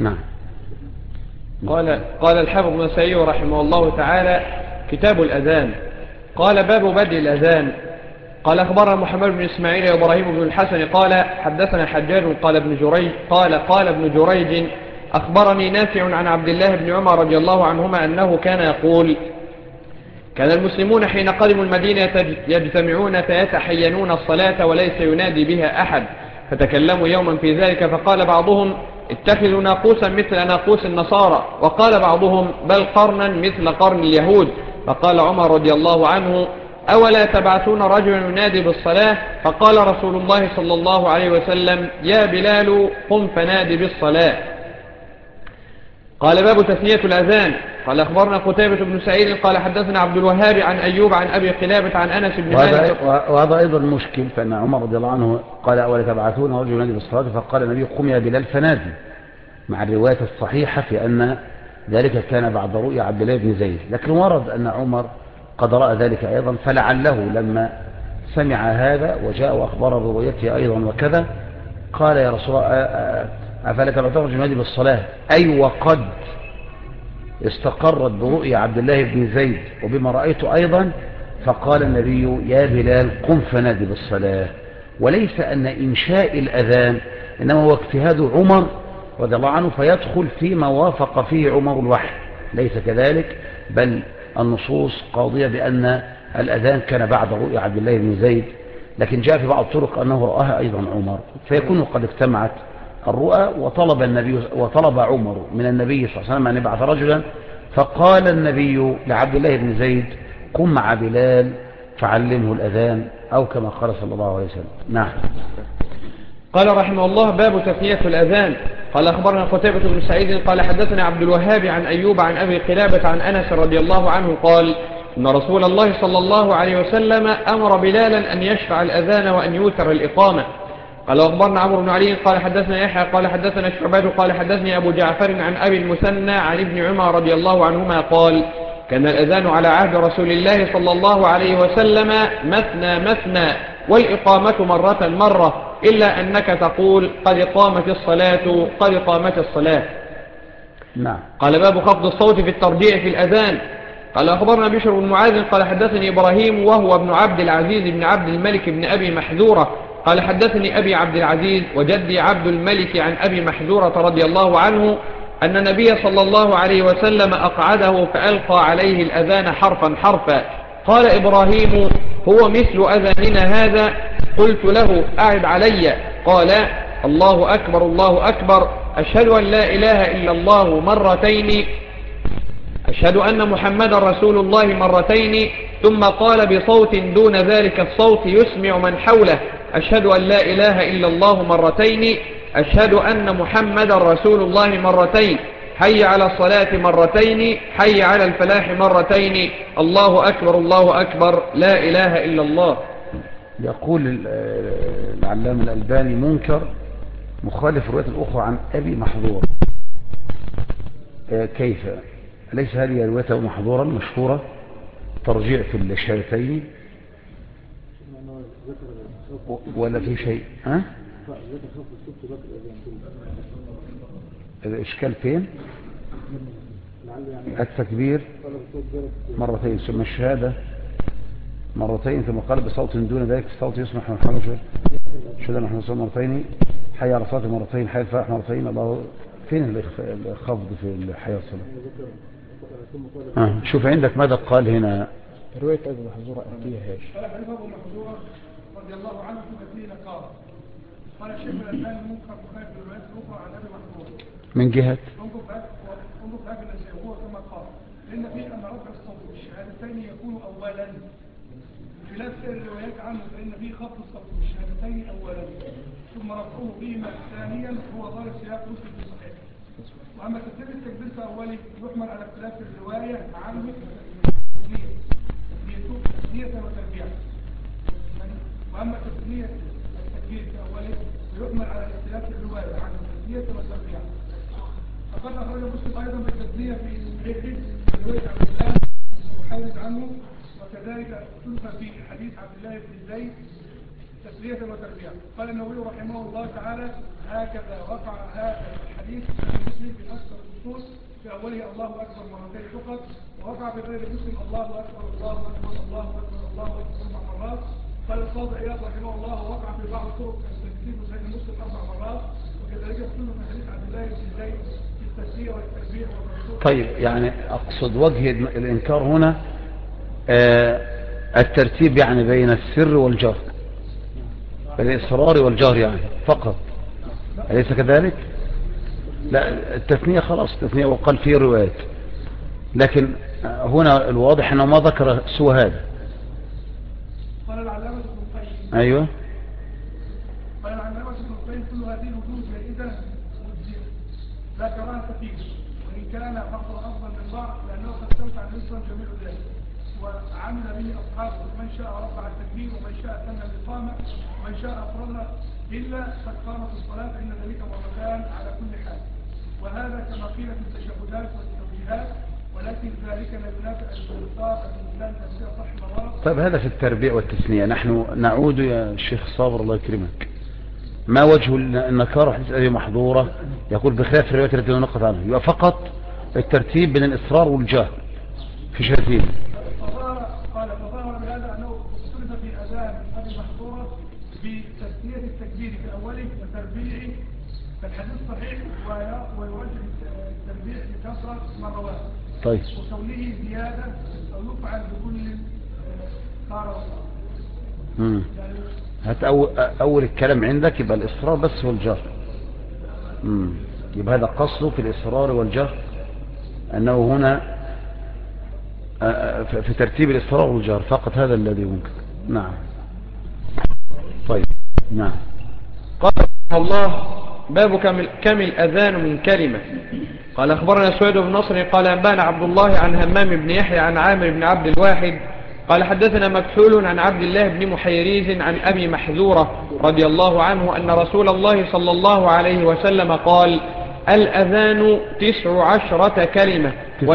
نعم. قال الحافظ ابن سعيد رحمه الله تعالى: كتاب الأذان. قال: باب بدء الأذان. قال: أخبرنا محمد بن إسماعيل وإبراهيم بن الحسن قال: حدثنا حجاج قال ابن جريج أخبرني نافع عن عبد الله بن عمر رضي الله عنهما أنه كان يقول: كان المسلمون حين قدموا المدينة يجتمعون فيتحينون الصلاة وليس ينادي بها أحد، فتكلموا يوما في ذلك، فقال بعضهم: اتخذوا ناقوسا مثل ناقوس النصارى، وقال بعضهم: بل قرنا مثل قرن اليهود. فقال عمر رضي الله عنه: أولا تبعثون رجلا ينادي بالصلاة؟ فقال رسول الله صلى الله عليه وسلم: يا بلال قم فنادي بالصلاة. قال: باب تثنية الأذان. قال: أخبرنا قتيبة بن سعيد قال: حدثنا عبد الوهاب عن أيوب عن أبي قلابة عن أنس بن مالك. وهذا أيضا مشكل، فإن عمر رضي الله عنه قال: أولا تبعثون رجل ينادي بالصلاة؟ فقال النبي: قم يا بلال فنادي، مع الرواية الصحيحة في أن ذلك كان بعد رؤيا عبد الله بن زيد. لكن ورد أن عمر قد رأى ذلك أيضا، فلعله لما سمع هذا وجاء وأخبر برؤيته أيضا وكذا قال: يا رسول الله، أفلا تبعثون رجل ينادي بالصلاة؟ أي وقد استقرت برؤيا عبد الله بن زيد وبما رأيته أيضا. فقال النبي: يا بلال قم فنادي بالصلاة. وليس أن إنشاء الأذان إنما هو اجتهاد عمر رضي الله عنه فيدخل فيما وافق فيه عمر الوحي، ليس كذلك، بل النصوص قاضية بأن الأذان كان بعد رؤيا عبد الله بن زيد، لكن جاء في بعض الطرق أنه رآها أيضا عمر، فيكون قد اجتمعت الرؤى. وطلب عمر من النبي صلى الله عليه وسلم أن يبعث رجلا، فقال النبي لعبد الله بن زيد: قم مع بلال فعلمه الأذان، أو كما قال صلى الله عليه وسلم. نعم. قال رحمه الله: باب تثنية الأذان. قال: أخبرنا قتيبة بن سعيد قال: حدثنا عبد الوهاب عن أيوب عن أبي قلابة عن أنس رضي الله عنه قال: إن رسول الله صلى الله عليه وسلم أمر بلالا أن يشفع الأذان وأن يوتر الإقامة. قال: أخبرنا عمرو بن علي قال: حدثنا يحيى قال: حدثنا شعبة قال: حدثني أبو جعفر عن أبي المثنى عن ابن عمر رضي الله عنهما قال: كان الأذان على عهد رسول الله صلى الله عليه وسلم مثنى مثنى، والإقامة مرة مرة، إلا أنك تقول: قد قامت الصلاة قد قامت الصلاة. نعم. قال: باب خفض الصوت في الترجيع في الأذان. قال: أخبرنا بشر بن معاذ قال: حدثني إبراهيم وهو ابن عبد العزيز بن عبد الملك بن أبي محذورة قال: حدثني أبي عبد العزيز وجدي عبد الملك عن أبي محذورة رضي الله عنه أن النبي صلى الله عليه وسلم أقعده فألقى عليه الأذان حرفا حرفا. قال إبراهيم: هو مثل أذاننا هذا؟ قلت له: أعد علي. قال: الله أكبر الله أكبر، أشهد أن لا إله إلا الله مرتين، أشهد أن محمد رسول الله مرتين. ثم قال بصوت دون ذلك الصوت يسمع من حوله: أشهد أن لا إله إلا الله مرتين، أشهد أن محمد رسول الله مرتين، حي على الصلاة مرتين، حي على الفلاح مرتين، الله أكبر الله أكبر، لا إله إلا الله. يقول العلامة الألباني: منكر مخالف الرواية الأخرى عن أبي محظور. كيف؟ أليس هذه روايته محظورا مشهورة ترجيع في الشهادتين ولا في شيء؟ ها؟ الإشكال فين؟ التكبير مرتين ثم الشهادة مرتين ثم قال بصوت دون ذلك الصوت يسمح من حوله شهادة نحن نصوم مرتين، حي على الصلاة مرتين، حي الفلاح مرتين. الله، فين الخفض في الحياة الصلاة؟ شوف عندك ماذا قال هنا. رواية أبي محذورة أتيها هاش. قال أبي محذورة رضي الله عنه في قال الشيخ الألباني: منكر مخالف الروايات الأخرى عن أبي محذورة من جهة انظر في هذا الذي هو كما قال، لأن فيه أن رفع الصوت بالشهادتين يكون أولا، خلاف سائر الروايات عنه فإن فيه خفض الصوت بالشهادتين أولا ثم رفعه بهما ثانيا، هو ظاهر سياق مسلم في صحيح. وأما ترتيب التكبير فأولي يحمل على اختلاف الرواية عنه تثنية وتربيع. وأما تثنية التكبير فأولي يحمل على اختلاف الرواية عنه تثنية وتربيع. فقد أخرج مسلم أيضا بالتثنية في صحيحه رواية عبد الله المحيرز عنه، وكذلك تلقى في حديث عبد الله بن زيد تسلية وتربيع. قال النووي رحمه الله تعالى: هكذا وقع هذا الحديث عن مسلم في في أوله الله أكبر مرتين فقط، ووقع في غير مسلم الله أكبر الله أكبر الله أكبر الله أكبر 4 مرات. قال القاضي عياض رحمه الله ووقع في بعض طرق التكبير في غير مسلم 4 مرات، وكذلك سنة من حديث عبد الله بن زيد في التسبيح والتكبير والرسول. طيب يعني أقصد وجه الإنكار هنا الترتيب يعني بين السر والجهر، بين الإصرار والجهر يعني فقط، أليس كذلك؟ لا التثنية خلاص التثنية وقال فيه روايات، لكن هنا الواضح أنه ما ذكر سوى هذا. قال العلامة ابن القيم أيوة قال العلامة ابن القيم كل هذه الوجوه جائزة لا كراهة فيه، وإن كان بعض أفضل من بعض لأنه قد ثبت عن الإسلام جميع ذلك وعمل به أصحابه، من شاء رفع التكبير ومن شاء ثنى الإقامة ومن شاء أفرد، إلا قد قامت الصلاة فإن ذلك مرتان على كل حال. وهذا كما قيل في التشهدات والتوجيهات، ولكن ذلك لا ينافع الاستنصار الإنسان تفسير صح مرات. طيب هذا في التربيع والتثنية. نحن نعود يا شيخ صابر الله يكرمك، ما وجه النكارة حديث أبي محظورة يقول بخلاف الروايات التي نقص عنها، يبقى فقط الترتيب بين الإصرار والجهر في شهادتين. قال فظهر بهذا أنه اختلف في أذان أبي محظورة بتثنية التكبير في أوله وتربيعه، فالحديث صحيح ويرجح التربيع لكثرة مرات. طيب وكونه زيادة أو يفعل بكل قارة هات أول الكلام عندك يبقى الإصرار بس والجهر. يبقى هذا قصده في الإصرار والجهر أنه هنا في ترتيب الإصرار والجهر فقط، هذا الذي يمكن. نعم طيب نعم. قال الله باب كم الأذان من كلمة. قال أخبرنا سويد بن نصر قال أنبانا عبد الله عن همام بن يحيى عن عامر بن عبد الواحد قال حدثنا مكحول عن عبد الله بن محيريز عن أبي محذورة رضي الله عنه أن رسول الله صلى الله عليه وسلم قال الأذان 19 كلمة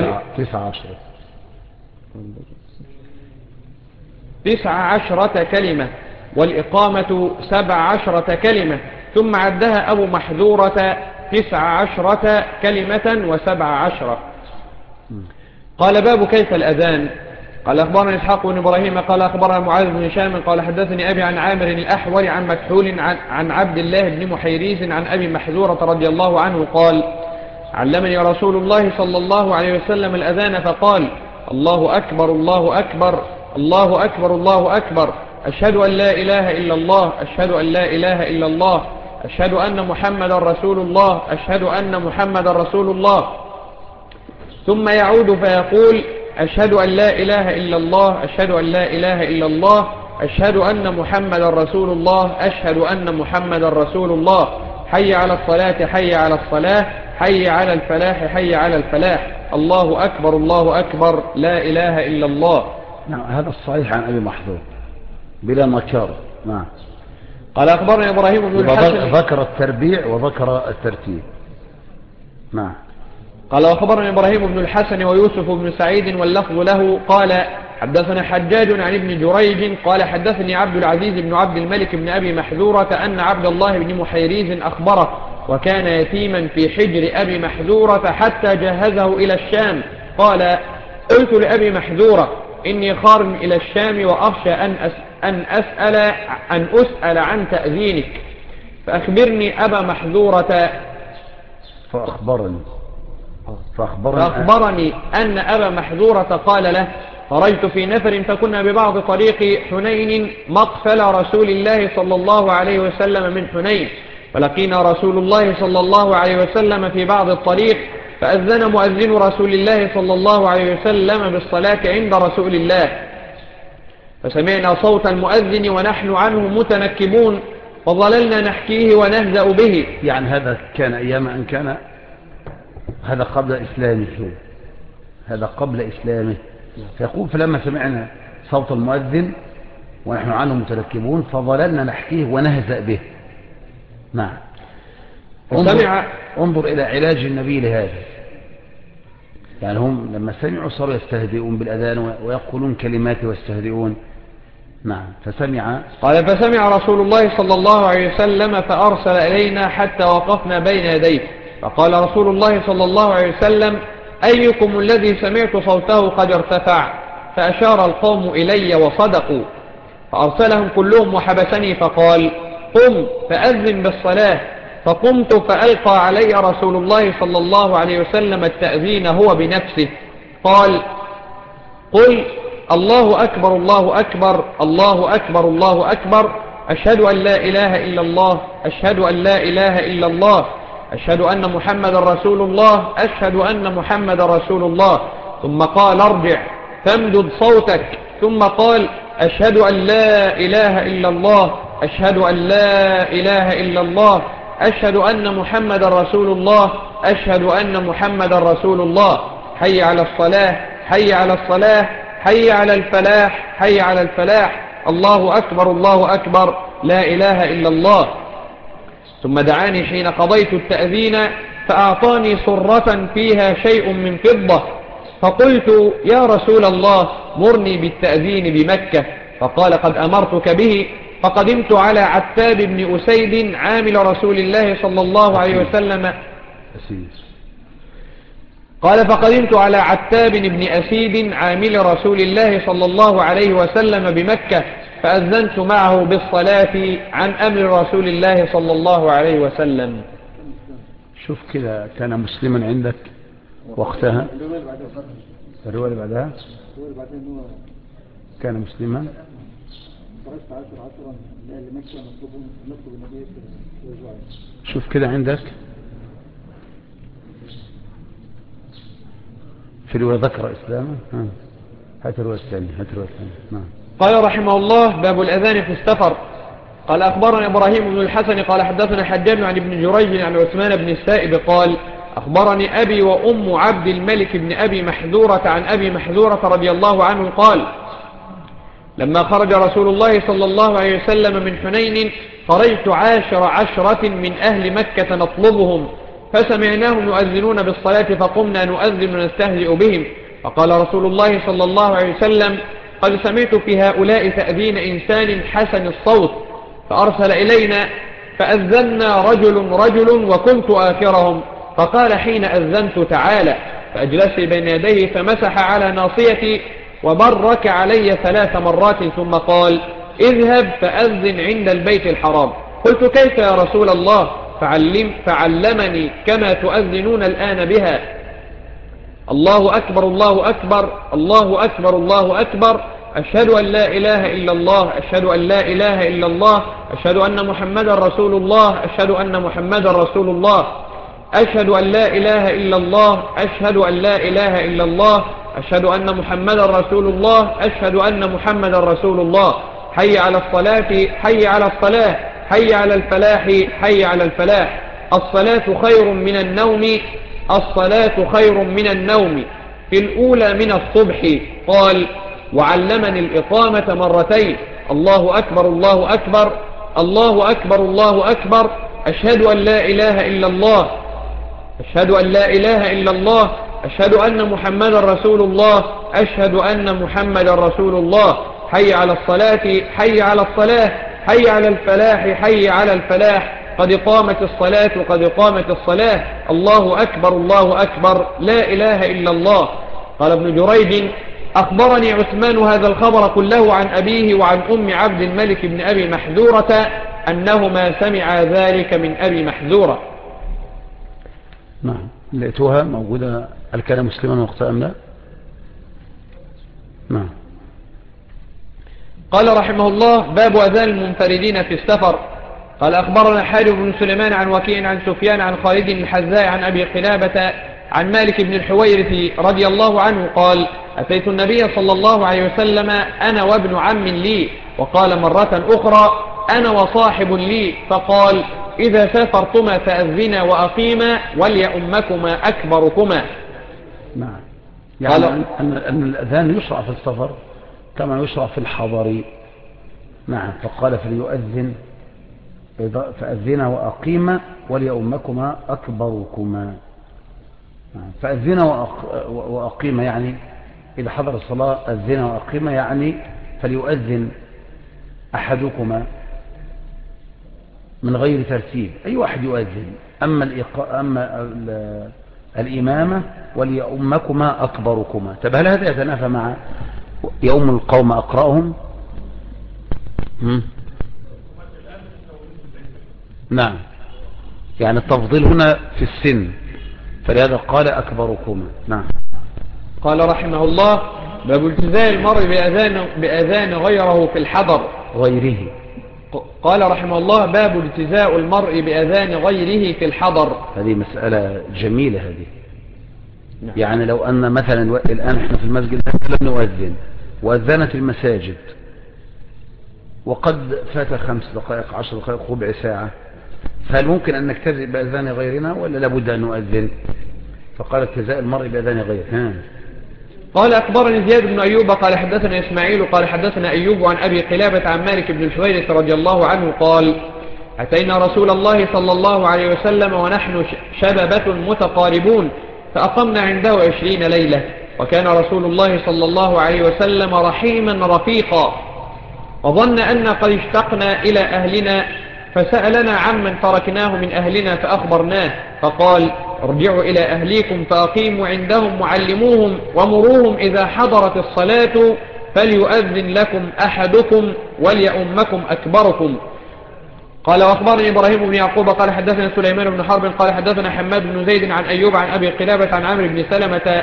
19 كلمة والإقامة 17 كلمة، ثم عدها أبو محذورة 19 كلمة و17. قال باب كيف الأذان. قال أخبرنا إسحاق بن إبراهيم قال أخبرنا معاذ بن هشام قال حدثني أبي عن عامر الأحول عن مكحول عن عبد الله بن محيريز عن أبي محذورة رضي الله عنه قال علمني رسول الله صلى الله عليه وسلم الأذان فقال الله أكبر الله أكبر الله أكبر الله أكبر، أشهد أن لا إله إلا الله أشهد أن لا إله إلا الله أشهد أن محمد رسول الله أشهد أن محمد رسول الله، ثم يعود فيقول أشهد أن لا إله إلا الله أشهد أن لا إله إلا الله أشهد أن محمد رسول الله أشهد أن محمد رسول الله، حي على الصلاة حي على الصلاة حي على الفلاح حي على الفلاح، الله أكبر الله أكبر لا إله إلا الله. نعم هذا الصحيح عن أبي محذور بلا نكار. نعم. قال أخبرنا إبراهيم بن الحسن ذكر التربيع وذكر الترتيب. نعم. قال أخبرنا إبراهيم بن الحسن ويوسف بن سعيد واللفظ له قال حدثنا حجاج عن ابن جريج قال حدثني عبد العزيز بن عبد الملك بن أبي محذورة أن عبد الله بن محيريز أخبره وكان يتيما في حجر أبي محذورة حتى جهزه إلى الشام. قال قلت لأبي محذورة إني خارج إلى الشام وأخشى أن أسأل عن تأذينك فأخبرني أبا محذورة فأخبرني أن أبا محذورة قال له خرجت في نفر فكنا ببعض طريق حنين مقفل رسول الله صلى الله عليه وسلم من حنين، فلقينا رسول الله صلى الله عليه وسلم في بعض الطريق فأذن مؤذن رسول الله صلى الله عليه وسلم بالصلاة عند رسول الله، فسمعنا صوت المؤذن ونحن عنه متنكبون فظللنا نحكيه ونهزأ به. يعني هذا كان أيام أن كان هذا قبل إسلامه، هذا قبل إسلامه. فيقول فلما سمعنا صوت المؤذن ونحن عنه متنكبون فظللنا نحكيه ونهزأ به. نعم. انظر إلى علاج النبي لهذا، يعني هم لما سمعوا صاروا يستهزئون بالأذان ويقولون كلمات ويستهزئون. نعم. قال فسمع رسول الله صلى الله عليه وسلم فأرسل إلينا حتى وقفنا بين يديه، فقال رسول الله صلى الله عليه وسلم أيكم الذي سمعت صوته قد ارتفع؟ فأشار القوم إلي وصدقوا، فأرسلهم كلهم وحبسني فقال قم فأذن بالصلاة. فقمت فألقى علي رسول الله صلى الله عليه وسلم التأذين هو بنفسه، قال قل الله أكبر الله أكبر الله أكبر الله أكبر، أشهد أن لا إله إلا الله، أشهد أن لا إله إلا الله، أشهد أن محمد رسول الله، أشهد أن محمد رسول الله. ثم قال ارجع فامدد صوتك. ثم قال أشهد أن لا إله إلا الله، أشهد أن لا إله إلا الله، أشهد أن محمد رسول الله، أشهد أن محمد رسول الله. حي على الصلاة، حي على الصلاة، حي على الفلاح، حي على الفلاح. الله أكبر الله أكبر، لا إله إلا الله. ثم دعاني حين قضيت التأذين فأعطاني صرة فيها شيء من فضة، فقلت يا رسول الله مرني بالتأذين بمكة، فقال قد أمرتك به. فقدمت على عتاب بن أسيد عامل رسول الله صلى الله عليه وسلم. قال فقدمت على عتاب بن أسيد عامل رسول الله صلى الله عليه وسلم بمكة، فأذنت معه بالصلاة عن أمر رسول الله صلى الله عليه وسلم. شوف كده، كان مسلما عندك وقتها؟ الرواية اللي بعدها كان مسلما. شوف كده عندك في الرواية ذكر إسلامه. هات الرواية الثانية، هات الرواية الثانية. قال رحمه الله باب الأذان في السفر. قال أخبرنا إبراهيم بن الحسن قال حدثنا حجاج عن ابن جريج عن عثمان بن السائب قال أخبرني أبي وأم عبد الملك بن أبي محذورة عن أبي محذورة رضي الله عنه قال لما خرج رسول الله صلى الله عليه وسلم من حنين خرجت 10 من أهل مكة نطلبهم، فسمعناهم يؤذنون بالصلاة فقمنا نؤذن ونستهزئ بهم، فقال رسول الله صلى الله عليه وسلم قد سمعت في هؤلاء تأذين إنسان حسن الصوت، فأرسل إلينا فأذنا رجل وكنت آخرهم، فقال حين أذنت تعالى، فأجلس بين يديه فمسح على ناصيتي وبرك علي 3 مرات ثم قال اذهب فأذن عند البيت الحرام. قلت كيف يا رسول الله؟ فعلمني كما تؤذنون الآن بها، الله أكبر الله أكبر الله أكبر الله أكبر، أشهد أن لا إله إلا الله، أشهد أن لا إله إلا الله، أشهد أن محمدا رسول الله، أشهد أن محمدا رسول الله، أشهد أن لا إله إلا الله، أشهد أن لا إله إلا الله، أشهد أن محمدا رسول الله، أشهد أن محمدا رسول الله. حي على الصلاة، حي على الصلاة، حي على الفلاح، حي على الفلاح. الصلاة خير من النوم، الصلاة خير من النوم. في الأولى من الصبح. قال وعلمني الإقامة 2 مرتين، الله أكبر الله أكبر الله أكبر الله أكبر، أشهد أن لا إله إلا الله، أشهد أن لا إله إلا الله، أشهد أن محمدا رسول الله، أشهد أن محمدا رسول الله. حي على الصلاة، حي على الصلاة، حي على الفلاح، حي على الفلاح. قد قامت الصلاة، قد قامت الصلاة، الله أكبر الله أكبر، لا إله إلا الله. قال ابن جريج أخبرني عثمان هذا الخبر كله عن أبيه وعن أم عبد الملك بن أبي محذورة أنهما سمعا ذلك من أبي محذورة. نعم، لقيتوها موجودة. هل كان مسلما وقتها أم لا؟ نعم. قال رحمه الله باب أذان المنفردين في السفر. قال أخبرنا حارث بن سليمان عن وكيع عن سفيان عن خالد الحذاء عن أبي قلابة عن مالك بن الحويرث رضي الله عنه قال أتيت النبي صلى الله عليه وسلم أنا وابن عم لي، وقال مرة أخرى أنا وصاحب لي، فقال إذا سافرتما فأذنا وأقيما وليؤمكما أكبركما. نعم، يعني أن الأذان يشرع في السفر كما يشرع في الحضر. نعم، فقال فليؤذن فأذنا وأقيما وليؤمكما أكبركما. فأذنا وأقيما يعني إذا حضر الصلاة أذنا وأقيما، يعني فليؤذن أحدكما من غير ترتيب، أي واحد يؤذن. أما الإمامة وليؤمكما أكبركما. طب هل هذا يتنافى مع يؤم القوم أقرأهم؟ نعم، يعني التفضيل هنا في السن، فلهذا قال أكبركما. نعم. قال رحمه الله: باب التزام المرء بأذان غيره في الحضر. غيره. قال رحمه الله: باب التزاء المرء بأذان غيره في الحضر. هذه مسألة جميلة هذه. نعم. يعني لو أن مثلا الآن احنا في المسجد لم نؤذن وأذنت المساجد وقد فات 5 دقائق 10 دقائق ربع ساعة، فهل ممكن أن نكتفي بأذان غيرنا ولا لابد أن نؤذن؟ فقال اتزاء المرء بأذان غيره. قال: أخبرني زياد بن أيوب قال حدثنا إسماعيل قال حدثنا أيوب عن أبي قلابة عن مالك بن الحويرث رضي الله عنه قال: أتينا رسول الله صلى الله عليه وسلم ونحن شببة متقاربون، فأقمنا عنده 20 ليلة، وكان رسول الله صلى الله عليه وسلم رحيما رفيقا، وظن أن قد اشتقنا إلى أهلنا، فسألنا عمن تركناه من أهلنا فأخبرناه، فقال: ارجعوا إلى أهليكم فأقيموا عندهم وعلموهم ومروهم إذا حضرت الصلاة فليؤذن لكم أحدكم وليؤمكم أكبركم. قال: وأخبرني إبراهيم بن يعقوب قال حدثنا سليمان بن حرب قال حدثنا حماد بن زيد عن أيوب عن أبي قلابة عن عمرو بن سلمة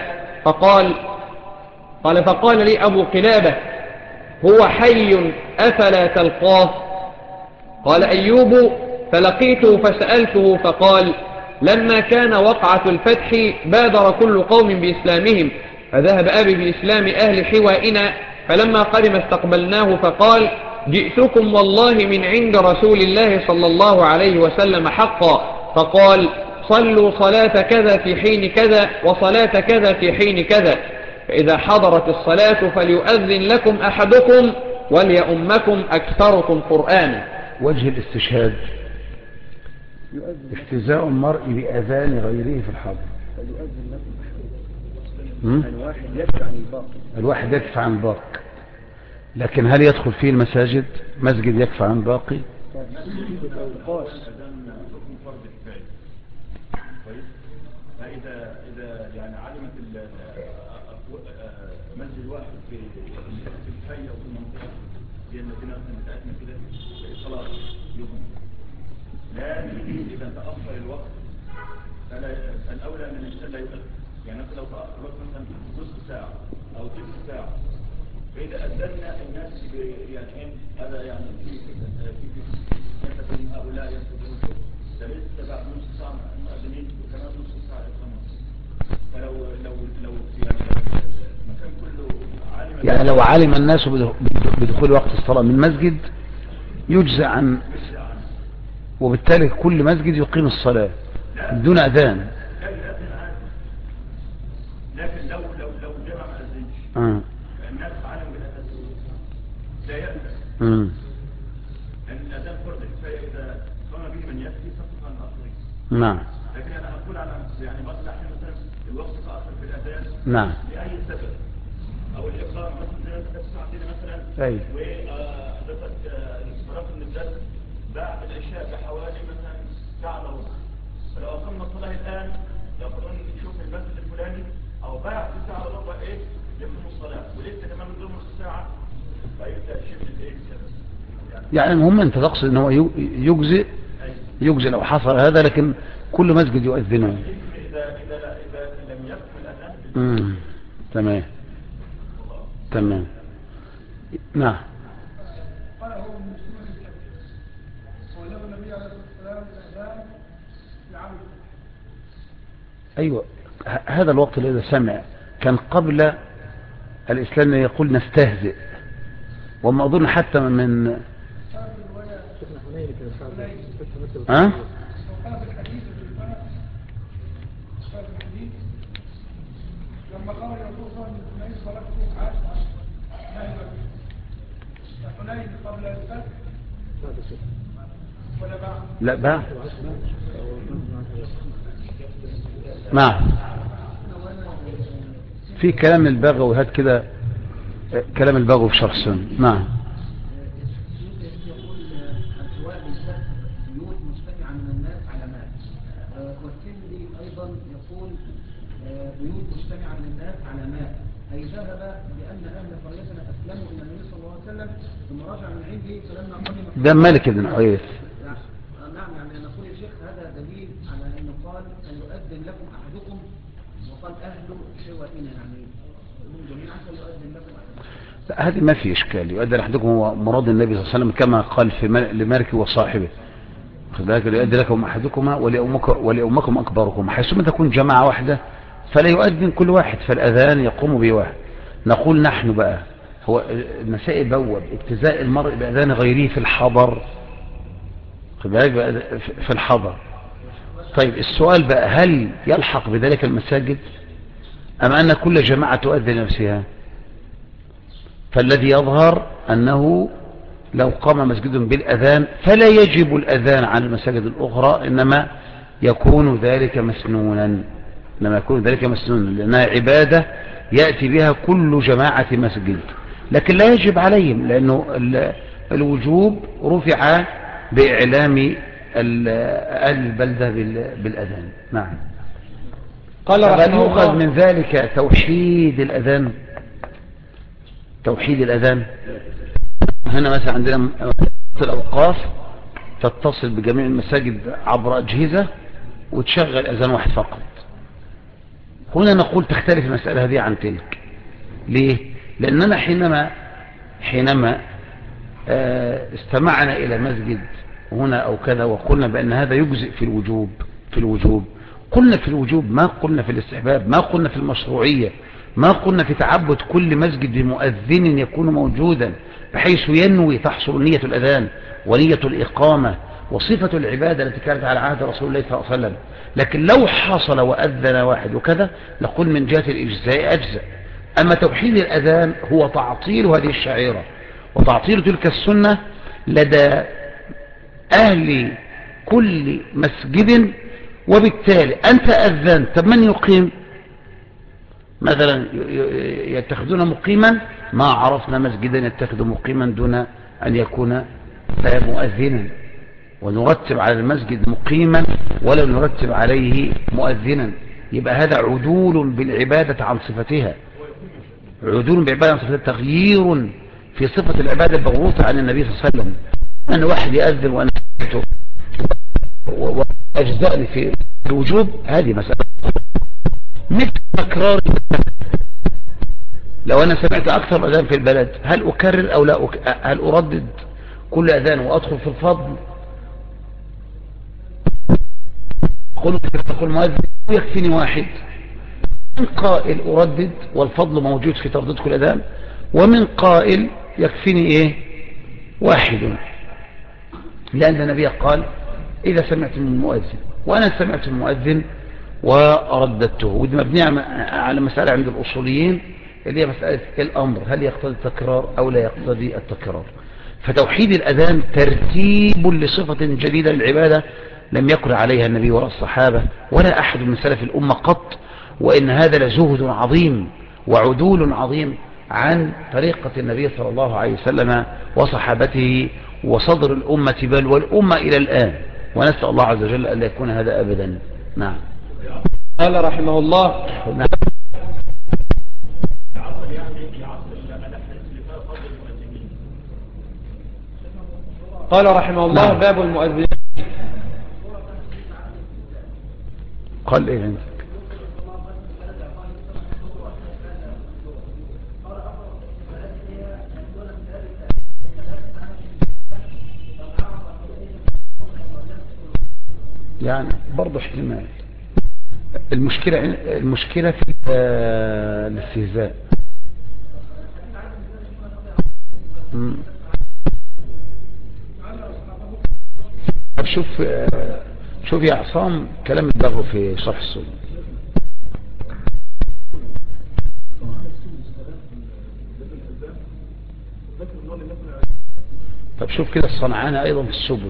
فقال لي أبو قلابة: هو حي أفلا تلقاه؟ قال أيوب: فلقيته فسألته فقال: لما كان وقعة الفتح بادر كل قوم بإسلامهم، فذهب أبي بإسلام أهل حوائنا، فلما قدم استقبلناه فقال: جئتكم والله من عند رسول الله صلى الله عليه وسلم حقا، فقال: صلوا صلاة كذا في حين كذا وصلاة كذا في حين كذا، فإذا حضرت الصلاة فليؤذن لكم أحدكم وليؤمكم أكثركم قرآنا. وجه الاستشهاد استزاء المرء بأذان غيره في الحضر. الواحد يكفى عن الباقي، لكن هل يدخل فيه المساجد؟ مسجد يكفى عن باقي؟ فإذا يعني علمت مسجد واحد في الحي أو في المنطقة زي المدينة بتاعتنا كده خلاص يوم، لكن إذا تأخر الوقت فلا الأولى من الإنسان لا يؤذن. يعني مثلا لو تأخر الوقت مثلا نصف ساعة أو تلت ساعة، فإذا أذنا الناس يعني هذا يعني في مثل من هؤلاء ينتظرون ده لسه بعد نصف ساعة مؤذنين وكمان نصف ساعة إقامة. فلو يعني المكان كله عالم، يعني لو علم الناس بدخول وقت الصلاة من مسجد يجزى عن، وبالتالي كل مسجد يقيم الصلاة بدون أذان. لكن لو جمع ما أذنش الناس عالم بالأذان لا يأذن، لأن الأذان فرض كفاية إذا قام به من يكفي سقط عن الآخرين. نعم. لكن أنا أقول على يعني بعض الأحيان مثلا الوقت تأخر في الأذان نعم لأي سبب، أو الإقامة مثلا زي ما تسمع عندنا مثلا، أي وحضرتك انصراف من الدرس بعد العشاء بحوالي مثلا ساعة إلا ربع، فلو أقمنا الصلاة الآن يقولون نشوف المسجد الفلاني أو بعد ساعة إلا ربع إيه يقيموا الصلاة، ولسه كمان من نص ساعة فيبدأ شبه الإيه يعني المهم أنت تقصد أنه يجزئ لو حصل هذا، لكن كل مسجد يؤذنه. إذا لم يكن الأذان. تمام. نعم. قال هو من سنة الكبير ولو النبي عليه الصلاة والسلام الأذان لعام الفتح. أيوة، هذا الوقت الذي سمع كان قبل الإسلام يقول نستهزئ، وما أظن حتى من ها؟ لما قال الرسول صلى الله عليه وسلم صلاة الصبح حنين قبل الفتح ولا بعد؟ لا بعد. نعم. في كلام البغوي هات كده، كلام البغوي في شرح السنة. نعم. يقول الجواب الفتح بيوت مجتمعة من الناس على مال، والترمذي أيضا يقول بيوت مجتمعة من الناس على ماء، أي ذهب لأن أهل قريتنا أسلموا إلى النبي صلى الله عليه وسلم ثم رجع من عنده فلما قدم ده مالك بن حويرث. نعم، يعني نقول يا شيخ هذا دليل على أنه قال أن يؤذن لكم أحدكم وقال أهل شوائنا، يعني هم جميعا فيؤذن لكم أحدكم. لا، هذه ما في إشكال. يؤذن أحدكم هو مراد النبي صلى الله عليه وسلم كما قال في لمالك وصاحبه، فذلك يؤذن لكم أحدكما ولأمكم أكبركم، حيثما تكون جماعة واحدة فلا يؤذن كل واحد، فالأذان يقوم بواحد. نقول نحن بقى هو النسائي بوب اجتزاء المرء بأذان غيره في الحضر، في الحضر. طيب السؤال بقى، هل يلحق بذلك المساجد أم أن كل جماعة تؤذن نفسها؟ فالذي يظهر أنه لو قام مسجد بالأذان فلا يجب الأذان عن المساجد الأخرى، إنما يكون ذلك مسنونا، لأنها عبادة يأتي بها كل جماعة مسجد، لكن لا يجب عليهم، لأنه الوجوب رفع بإعلام أهل البلدة بالأذان. نعم. قال فقد رحمه يؤخذ الله من ذلك توحيد الأذان. هنا مثلا عندنا الأوقاف تتصل بجميع المساجد عبر أجهزة وتشغل أذان واحد فقط. هنا نقول تختلف المسألة هذه عن تلك. ليه؟ لأننا حينما استمعنا إلى مسجد هنا أو كذا وقلنا بأن هذا يجزئ في الوجوب قلنا في الوجوب، ما قلنا في الاستحباب، ما قلنا في المشروعية، ما قلنا في تعبد كل مسجد بمؤذن يكون موجودا بحيث ينوي تحصل نية الأذان ونية الإقامة وصفة العبادة التي كانت على عهد رسول الله صلى الله عليه وسلم. لكن لو حصل وأذن واحد وكذا نقول من جهة الإجزاء أجزاء. أما توحيد الأذان هو تعطيل هذه الشعيرة وتعطيل تلك السنة لدى أهل كل مسجد، وبالتالي أنت أذنت، طب من يقيم؟ مثلا يتخذون مقيما، ما عرفنا مسجدا يتخذ مقيما دون أن يكون مؤذنا، ونرتب على المسجد مقيما ولا نرتب عليه مؤذنا. يبقى هذا عدول بالعبادة عن صفتها، تغيير في صفة العبادة الموروثة عن النبي صلى الله عليه وسلم. أن واحد يأذن وأنا وأجزأني في الوجوب، هذه مسألة. مثل تكرار، لو أنا سمعت أكثر أذان في البلد هل أكرر أو لا هل أردد كل أذان وأدخل في الفضل؟ قل مؤذن يكفيني واحد. من قائل أردد والفضل موجود في تردد كل أذان، ومن قائل يكفيني واحد، لأن النبي قال إذا سمعت من المؤذن، وأنا سمعت المؤذن ورددته. ودي مبنية على مسألة عند الأصوليين اللي هي مسألة الأمر، هل يقتضي التكرار أو لا يقتضي التكرار. فتوحيد الأذان ترتيب لصفة جديدة للعبادة لم يقل عليها النبي ولا الصحابة ولا أحد من سلف الأمة قط، وإن هذا لزهد عظيم وعدول عظيم عن طريقة النبي صلى الله عليه وسلم وصحابته وصدر الأمة بل والأمة إلى الآن، ونسأل الله عز وجل أن لا يكون هذا أبدا. نعم. قال رحمه الله نعم. قال رحمه الله نعم. باب المؤذن. قال إيه عندك؟ يعني برضه احتمال. المشكلة في الاستهزاء. طب شوف يا عصام كلام البغوي في شرح السنة. طب شوف كده الصنعاني أيضا في السبل،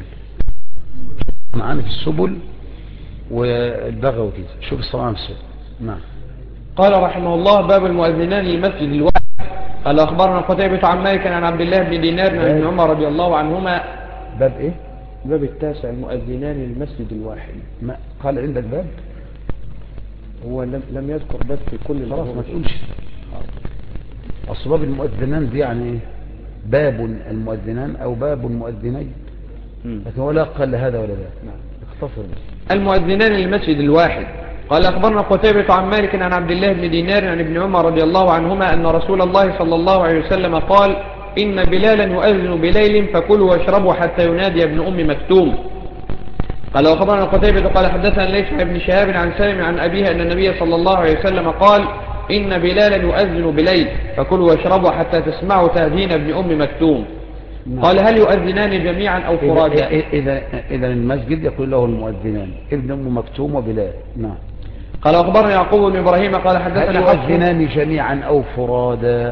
والبغوي كده، شوف الصنعاني في السبل. نعم. قال رحمه الله باب المؤذنان للمسجد الواحد. قال أخبرنا قتيبة عن مالك عن عبد الله بن دينار عن ابن عمر رضي الله عنهما. باب إيه؟ باب التاسع المؤذنان للمسجد الواحد. ما قال عندك باب؟ هو لم يذكر بس في كل خلاص ما تقولش. أصل باب المؤذنان دي يعني إيه؟ باب المؤذنان أو باب المؤذنين، لكن هو لا قال هذا ولا ذا. اختصر بس. المؤذنان للمسجد الواحد. قال أخبرنا قتيبة عن مالك عن عبد الله بن دينار عن ابن عمر رضي الله عنهما أن رسول الله صلى الله عليه وسلم قال إن بلالا يؤذن بليل فكلوا واشربوا حتى ينادي ابن أم مكتوم. قال أخبرنا قتيبة قال حدثنا ليس ابن شهاب عن سالم عن أبيه أن النبي صلى الله عليه وسلم قال إن بلالا يؤذن بليل فكلوا واشربوا حتى تسمعوا تأذين ابن أم مكتوم. قال هل يؤذنان جميعا أو فرادى؟ إذا المسجد يقول له المؤذنان ابن أم مكتوم وبلال. نعم. قال أخبرنا يعقوب بن إبراهيم قال حدثنا هل يؤذنان جميعا أو فرادى؟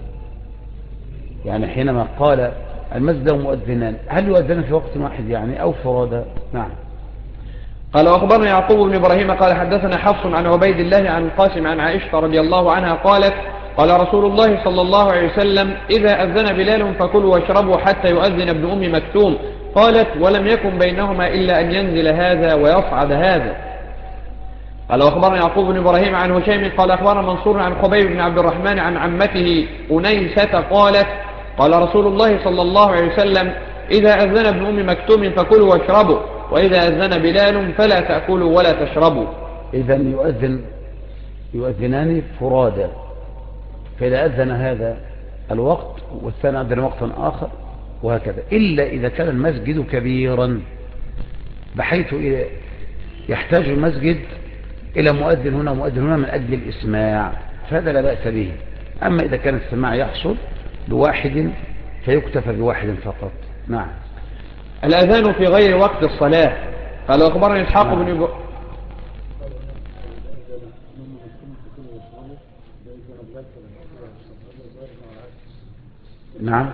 يعني حينما قال المسجد له مؤذنان هل يؤذنان في وقت واحد يعني أو فرادى؟ نعم. قال أخبرنا يعقوب بن إبراهيم قال حدثنا حفص عن عبيد الله عن القاسم عن عائشة رضي الله عنها قالت قال رسول الله صلى الله عليه وسلم إذا أذن بلال فكلوا واشربوا حتى يؤذن ابن أم مكتوم. قالت ولم يكن بينهما إلا أن ينزل هذا ويصعد هذا. قال أخبرنا يعقوب بن إبراهيم عن هشيم قال أخبرنا منصور عن خبيب بن عبد الرحمن عن عمته أنيسة قالت قال رسول الله صلى الله عليه وسلم إذا أذن ابن أم مكتوم فكلوا واشربوا وإذا أذن بلال فلا تأكلوا ولا تشربوا. إذا يؤذنان فرادى، فإذا أذن هذا الوقت والثاني أذن وقتا آخر وهكذا، إلا إذا كان المسجد كبيرا بحيث يحتاج المسجد إلى مؤذن هنا ومؤذن هنا من أجل الإسماع، فهذا لا بأس به. أما إذا كان السماع يحصل لواحد فيكتفى بواحد فقط. نعم. الأذان في غير وقت الصلاة. قال أخبرني إسحاق بن نعم.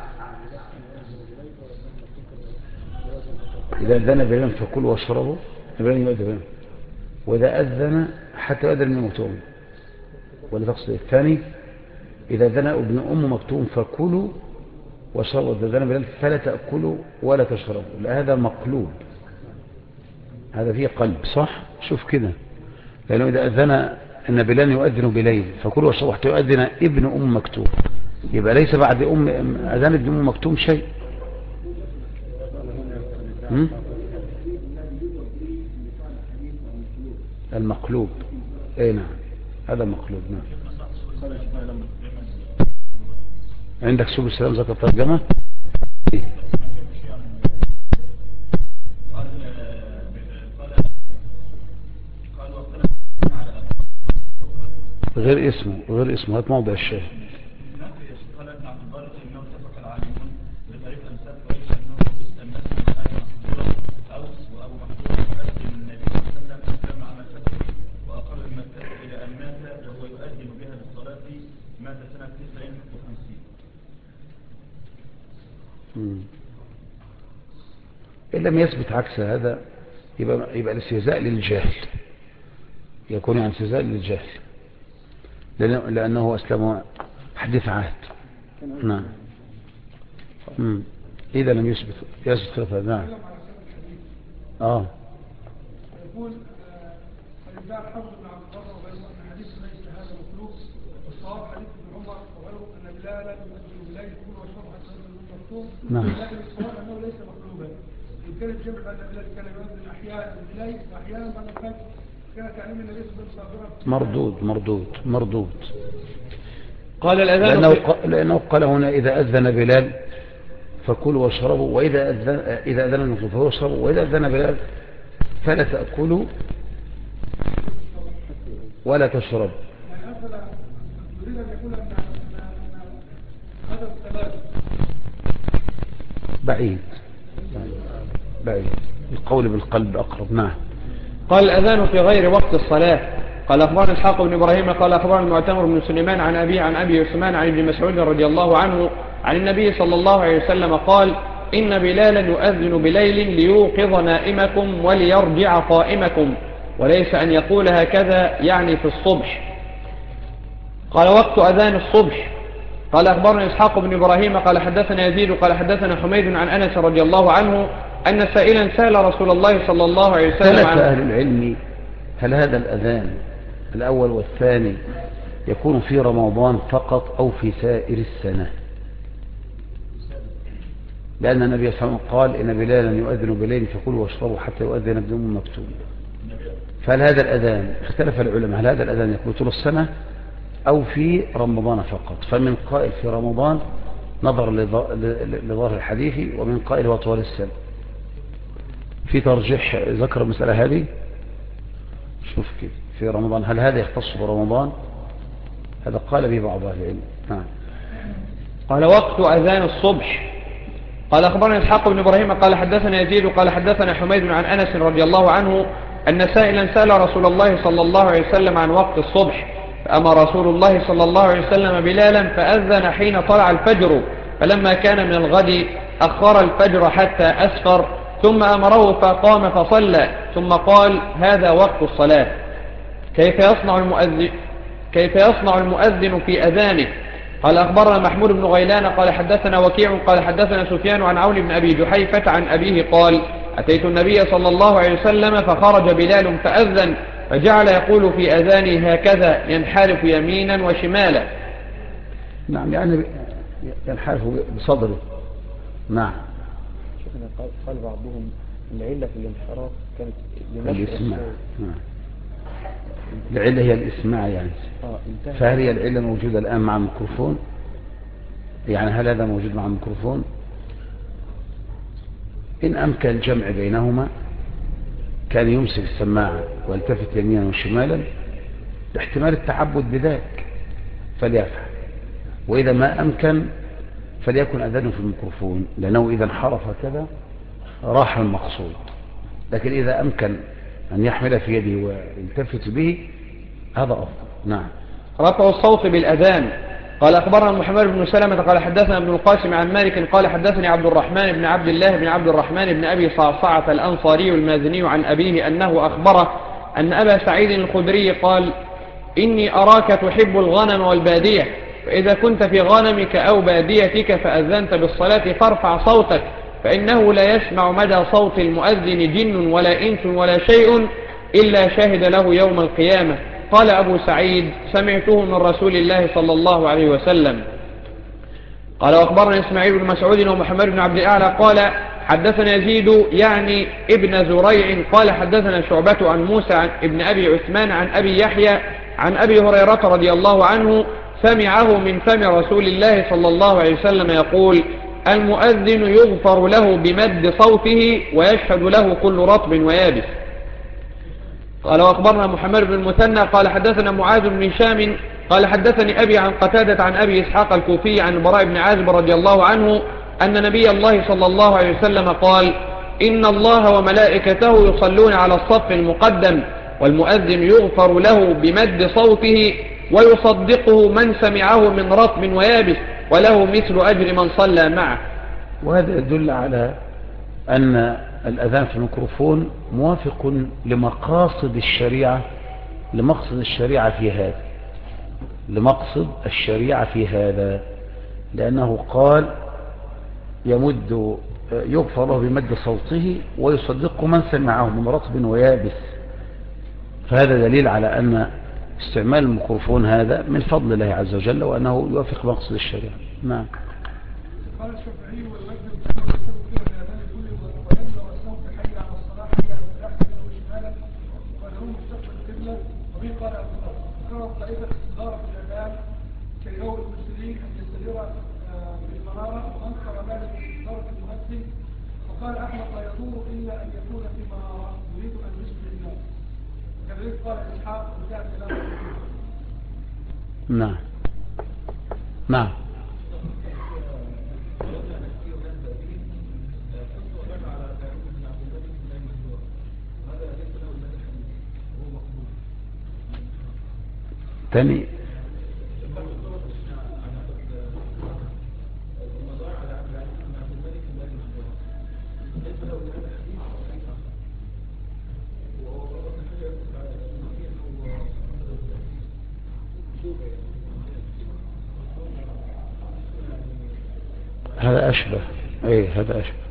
إذا أذن بلال فكلوا واشربوا بلال يؤذن، وإذا أذن حتى يؤذن ابن مكتوم. ولا تقصد الثاني إذا أذن ابن أم مكتوم فكلوا واشربوا، إذا أذن بلال فلا تأكلوا ولا تشربوا. لا هذا مقلوب، هذا فيه قلب صح. شوف كده، لأنه إذا أذن أن بلال يؤذن بليل فكلوا واشربوا حتى يؤذن ابن أم مكتوم، يبقى ليس بعد أذان ابن أم مكتوم شيء. المقلوب. اي نعم، هذا مقلوب. نعم. عندك سبل السلام ذكر ترجمة. غير اسمه هات موضع الشاهد. إن لم يثبت عكس هذا يبقى الاستهزاء للجاهل، يكون يعني استهزاء للجاهل، لأنه أسلم حديث عهد. نعم. إذا لم يثبت خلاف هذا. نعم. يقول فلذلك حفظ بن عبد الله وغيره أن حديث ليس هذا مخلوق، والصواب حديث ابن عمر وغيره أن بلالا يؤذن بليل يكون وشرب حتى يؤذن المكتوم. نعم. لكن الصواب أنه ليس مخلوقا، يمكن الجمع أن بلال كان يؤذن أحيانا بليل وأحيانا بعد الفجر، كان تعليم النبي صلى الله عليه وسلم مردود. قال الأذان لأنه قال هنا إذا أذن بلال فكلوا واشربوا، وإذا أذن المكتوم فهو اشربوا، وإذا أذن بلال فلا تأكلوا ولا تشربوا. يعني أفضل يريد أن يقول أن هذا الثلاث بعيد القول بالقلب أقرب. نعم. قال الأذان في غير وقت الصلاة. قال أخبرنا إسحاق بن إبراهيم قال أخبرنا المعتمر بن سليمان عن أبي عثمان عن ابن مسعود رضي الله عنه عن النبي صلى الله عليه وسلم قال إن بلالا يؤذن بليل ليوقظ نائمكم وليرجع قائمكم، وليس أن يقول هكذا يعني في الصبح. قال وقت أذان الصبح. قال أخبرنا إسحاق بن إبراهيم قال حدثنا يزيد قال حدثنا حميد عن أنس رضي الله عنه أن سائلا سأل رسول الله صلى الله عليه وسلم ثلاث أهل العلم هل هذا الأذان الأول والثاني يكون في رمضان فقط أو في سائر السنة؟ لأن النبي صلى الله عليه وسلم قال إن بلالا يؤذن بليل فكلوا واشربوا حتى يؤذن ابن أم مكتوم. فهل هذا الأذان اختلف العلماء، هل هذا الأذان يكون طول السنة أو في رمضان فقط؟ فمن قائل في رمضان نظر لظاهر الحديث، ومن قائل هو طوال السنة. في ترجيح ذكر المسألة هذه. شوف كده في رمضان، هل هذا يختص برمضان؟ هذا قال به بعض أهل العلم. قال وقت أذان الصبح. قال أخبرنا إسحاق بن إبراهيم قال حدثنا يزيد قال حدثنا حميد عن أنس رضي الله عنه أن سائلا سأل رسول الله صلى الله عليه وسلم عن وقت الصبح، فأمر رسول الله صلى الله عليه وسلم بلالا فأذن حين طلع الفجر، فلما كان من الغد أخر الفجر حتى أسفر، ثم أمره فقام فصلى، ثم قال هذا وقت الصلاة. كيف يصنع المؤذن في أذانه؟ قال أخبرنا محمود بن غيلان قال حدثنا وكيع قال حدثنا سفيان عن عون بن أبي جحيفة عن أبيه قال أتيت النبي صلى الله عليه وسلم فخرج بلال فأذن، فجعل يقول في أذانه هكذا ينحرف يمينا وشمالا. نعم، يعني ينحرف بصدره. نعم. قال بعضهم العلة في الانحراف كانت الإسماع. العلة هي الإسماع يعني. فهل هي العلة موجودة الآن مع الميكروفون؟ يعني هل هذا موجود مع الميكروفون؟ إن أمكن الجمع بينهما كان يمسك السماعة ويلتفت يمينا وشمالا لاحتمال التعبد بذلك فليفعل، وإذا ما أمكن فليكن أذانه في الميكروفون، لأنه إذا انحرف كذا راح المقصود. لكن إذا أمكن أن يحمل في يده ويلتفت به هذا أفضل. نعم. رفع الصوت بالأذان. قال أخبرنا محمد بن سلمة قال حدثنا ابن القاسم عن مالك قال حدثني عبد الرحمن بن عبد الله بن عبد الرحمن بن أبي صعصعة الأنصاري المازني عن أبيه أنه أخبره أن أبا سعيد الخدري قال إني أراك تحب الغنم والبادية، فإذا كنت في غنمك أو باديتك فأذنت بالصلاة فارفع صوتك، فإنه لا يسمع مدى صوت المؤذن جن ولا إنس ولا شيء إلا شهد له يوم القيامة. قال أبو سعيد سمعته من رسول الله صلى الله عليه وسلم. قال وأخبرنا إسماعيل بن مسعود ومحمد بن عبد الأعلى قال حدثنا يزيد يعني ابن زريع قال حدثنا شعبة عن موسى عن ابن أبي عثمان عن أبي يحيى عن أبي هريرة رضي الله عنه سمعه من فم رسول الله صلى الله عليه وسلم يقول المؤذن يغفر له بمد صوته ويشهد له كل رطب ويابس. قال وأخبرنا محمد بن المثنى قال حدثنا معاذ بن هشام قال حدثني أبي عن قتادة عن أبي إسحاق الكوفي عن البراء بن عازب رضي الله عنه أن نبي الله صلى الله عليه وسلم قال إن الله وملائكته يصلون على الصف المقدم، والمؤذن يغفر له بمد صوته ويصدقه من سمعه من رطب ويابس، وله مثل أجر من صلى معه. وهذا يدل على أن الأذان في الميكروفون موافق لمقاصد الشريعة، لمقصد الشريعة في هذا، لأنه قال يغفر له بمد صوته ويصدقه من سمعه من رطب ويابس. فهذا دليل على أن استعمال الميكروفون هذا من فضل الله عز وجل، وأنه يوافق مقصد الشريعة. نعم. قال الشافعي والوجه يسوي كده بأذان كل ويمنع الصوت حي على الصلاة حي على الفلاح يده شمالا وله مستقبل القبلة. وبه قال أبو بكر ذكرت طائفة استدارة الأذان كيرو المسلمين أن يستدير بالقرارة، وأنكر ذلك استدارة المؤذن، وقال أحمد لا يدور إلا أن يكون في منارة يريد أن يسلم الناس، كذلك قال إسحاق وجاء كلام. نعم. نعم. تاني هذا أشبه. هذا أشبه.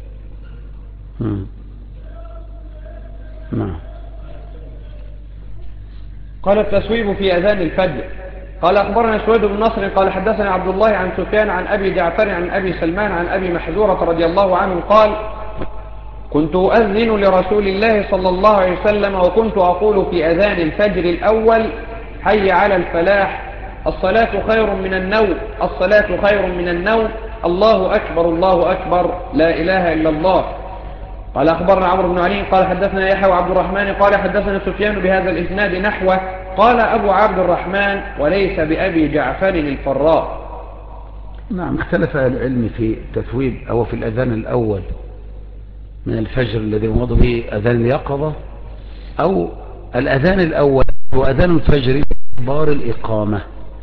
نعم. قال التسويب في أذان الفجر. قال أخبرنا سويد بن نصر قال حدثنا عبد الله عن سفيان عن أبي جعفر عن أبي سلمان عن أبي محذورة رضي الله عنه قال كنت أذن لرسول الله صلى الله عليه وسلم وكنت أقول في أذان الفجر الأول حي على الفلاح، الصلاة خير من النوم، الصلاة خير من النوم، الله أكبر الله أكبر، لا إله إلا الله. قال أخبرنا عمرو بن علي قال حدثنا يحيى وعبد الرحمن قال حدثنا سفيان بهذا الإسناد نحوه. قال أبو عبد الرحمن وليس بأبي جعفر الفراء. نعم، اختلف أهل العلم في التثويب أو في الأذان الأول من الفجر الذي يمض به أذان اليقظة، أو الأذان الأول هو أذان الفجر بار الإقامة.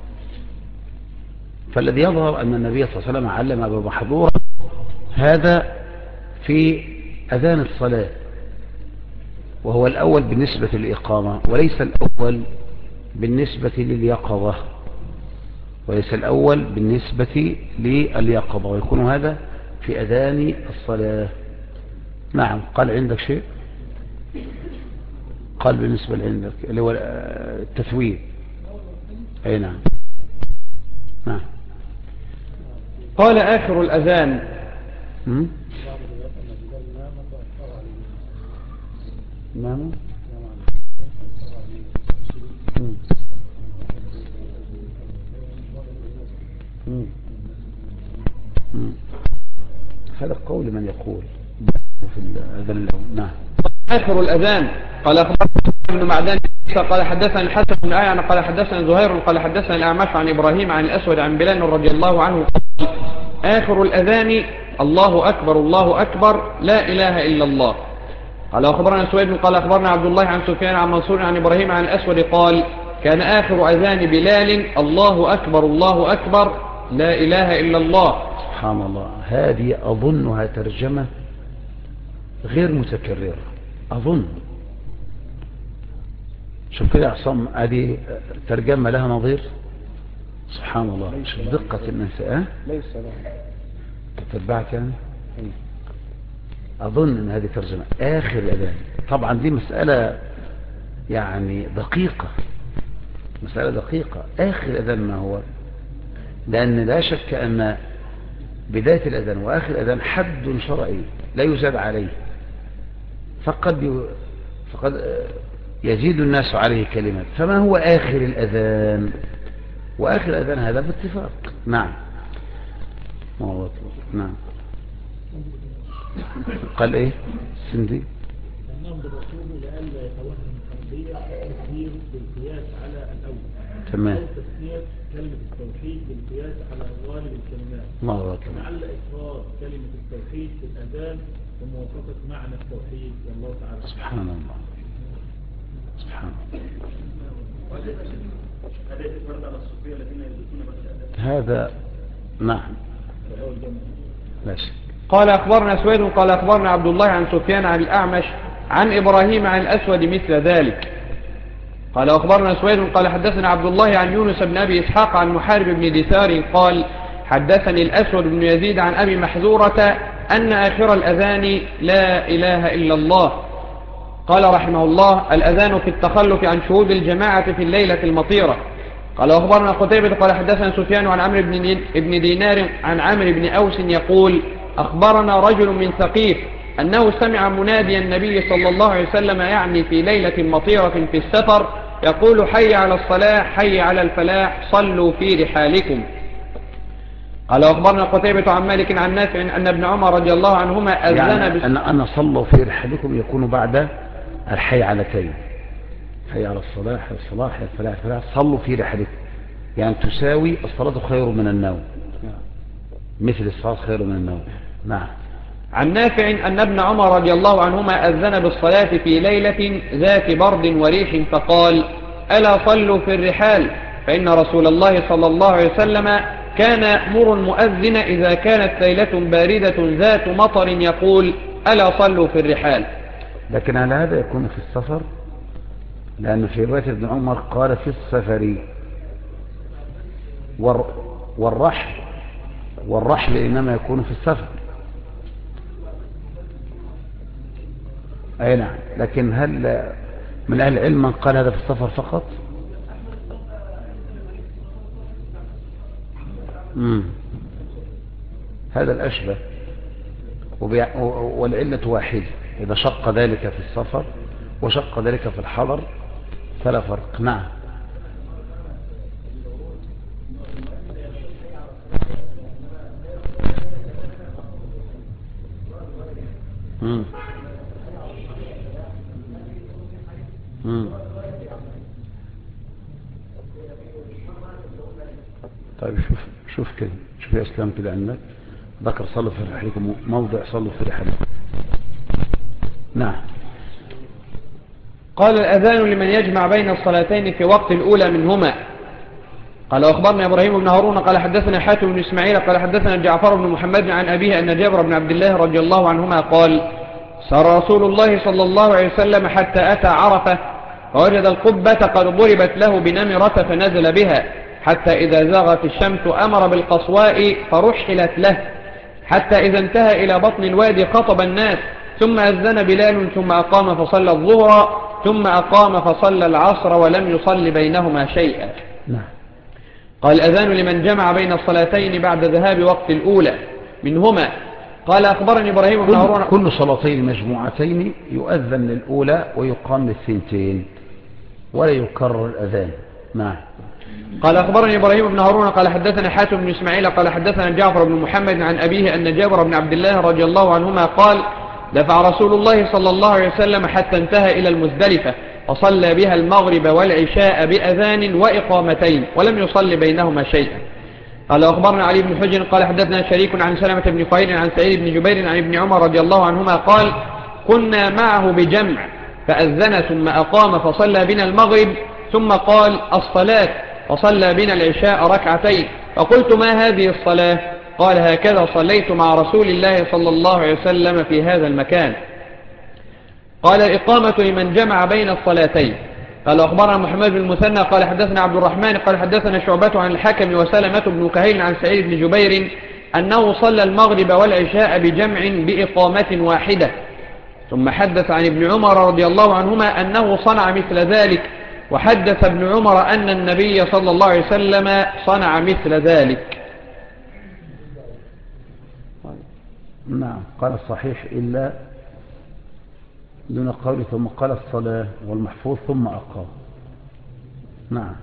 فالذي يظهر أن النبي صلى الله عليه وسلم علم أبا محذورة هذا في أذان الصلاة، وهو الأول بالنسبة للإقامة وليس الأول بالنسبة لليقظة، وليس الأول بالنسبة لليقظة، ويكون هذا في أذان الصلاة. نعم. قال عندك شيء؟ قال بالنسبة لعندك اللي هو التثويب. أي نعم. نعم. قال آخر الأذان نعم. هذا قول من يقول في الأذان الأول. نعم. آخر الأذان. قال أخبرنا ابن معدان قال حدثنا الحسن بن أعين قال حدثنا زهير قال حدثنا الأعمش عن إبراهيم عن الأسود عن بلال رضي الله عنه قال آخر الأذان الله أكبر الله أكبر لا إله إلا الله. قال أخبرنا سويد قال أخبرنا عبد الله عن سفيان عن منصور عن إبراهيم عن الأسود قال كان آخر أذان بلال الله أكبر الله أكبر لا إله إلا الله. سبحان الله. هذه أظنها ترجمة غير متكررة، أظن. شوف كده عصام، هذه ترجمة لها نظير. سبحان الله. شوف دقة النساء. ليس لا تتبعك يعني. أظن أن هذه ترجمة آخر الأذان. طبعا دي مسألة يعني دقيقة، مسألة دقيقة. آخر الأذان ما هو؟ لأن لا شك أن بداية الأذان وآخر الأذان حد شرعي لا يزاد عليه، فقد يزيد الناس عليه كلمات. فما هو آخر الأذان؟ وآخر الأذان هذا باتفاق. نعم. نعم. قال ايه سندي؟ انهم بالرسول لئلا يتوهم التربيه التسليم بالقياس على الاول. تمام. او تسميه كلمه التوحيد بالقياس على غالب الكلمات. الله اكبر. لعل اكرار كلمه التوحيد في الاذان وموافقه معنى التوحيد والله تعالى. سبحان الله. سبحان الله. هذا نعم. لا شك. قال أخبرنا سويد قال أخبرنا عبد الله عن سفيان عن الأعمش عن إبراهيم عن الأسود مثل ذلك. قال أخبرنا سويد قال حدثنا عبد الله عن يونس بن أبي إسحاق عن محارب بن دثار قال حدثني الأسود بن يزيد عن أبي محذورة أن آخر الأذان لا إله إلا الله. قال رحمه الله الأذان في التخلف عن شهود الجماعة في الليلة المطيرة. قال أخبرنا قتيبة قال حدثنا سفيان عن عمرو بن دينار عن عمرو بن أوس يقول أخبرنا رجل من ثقيف أنه سمع منادي النبي صلى الله عليه وسلم يعني في ليلة مطيرة في السفر يقول حي على الصلاة حي على الفلاح صلوا في رحالكم. قال أخبرنا قتيبة عن مالك عن نافع أن ابن عمر رضي الله عنهما أذن يعني أن صلوا في رحالكم يكون بعد الحي علتين، حي على الصلاة حي الصلاة حي الفلاح الفلاح صلوا في رحالكم، يعني تساوي الصلاة خير من النوم، مثل الصلاة خير من النوم. نعم. عن نافع أن ابن عمر رضي الله عنهما أذن بالصلاة في ليلة ذات برد وريح فقال ألا صلوا في الرحال فإن رسول الله صلى الله عليه وسلم كان يأمر المؤذن إذا كانت ليلة باردة ذات مطر يقول ألا صلوا في الرحال. لكن على هذا يكون في السفر، لأن في رواية ابن عمر قال في السفر والرحل إنما يكون في السفر. أي نعم. لكن هل من أهل العلم من قال هذا في السفر فقط؟ هذا الأشبه، والعلة واحدة، إذا شق ذلك في السفر وشق ذلك في الحضر فلا فرق. نعم. طيب شوف كده، شوف يا اسلام كده عندك ذكر صلوا في رحلكم، موضع صلوا في رحلكم. نعم. قال الأذان لمن يجمع بين الصلاتين في وقت الأولى منهما. قال أخبرنا إبراهيم بن هارون قال حدثنا حاتم بن إسماعيل قال حدثنا جعفر بن محمد عن أبيه أن جابر بن عبد الله رضي الله عنهما قال سار رسول الله صلى الله عليه وسلم حتى أتى عرفة فوجد القبة قد ضربت له بنمرة فنزل بها حتى إذا زاغت الشمس أمر بالقصواء فرحلت له حتى إذا انتهى إلى بطن الوادي خطب الناس ثم أذن بلال ثم أقام فصلى الظهر ثم أقام فصلى العصر ولم يصل بينهما شيئا. قال الأذان لمن جمع بين الصلاتين بعد ذهاب وقت الأولى منهما. قال أخبرني إبراهيم بن هارون كل صلاتين مجموعتين يؤذن للأولى ويقام للثنتين ولا يكرر الأذان. نعم. قال أخبرني إبراهيم بن هارون قال حدثنا حاتم بن إسماعيل قال حدثنا جعفر بن محمد عن أبيه أن جابر بن عبد الله رضي الله عنهما قال دفع رسول الله صلى الله عليه وسلم حتى انتهى إلى المزدلفة فصلى بها المغرب والعشاء بأذان وإقامتين ولم يصل بينهما شيئا. قال أخبرنا علي بن حجر قال حدثنا شريك عن سلمة بن قهير عن سعيد بن جبير عن ابن عمر رضي الله عنهما قال كنا معه بجمع فأذن ثم أقام فصلى بنا المغرب ثم قال الصلاة فصلى بنا العشاء ركعتين فقلت ما هذه الصلاة؟ قال هكذا صليت مع رسول الله صلى الله عليه وسلم في هذا المكان. قال الإقامة لمن جمع بين الصلاتين. قال أخبرنا محمد بن المثنى قال حدثنا عبد الرحمن قال حدثنا شعبة عن الحكم وسلمة بن كهيل عن سعيد بن جبير أنه صلى المغرب والعشاء بجمع بإقامة واحدة ثم حدث عن ابن عمر رضي الله عنهما أنه صنع مثل ذلك وحدث ابن عمر أن النبي صلى الله عليه وسلم صنع مثل ذلك. نعم. قال الصحيح إلا دون قول ثم قال الصلاة والمحفوظ ثم أقام. نعم.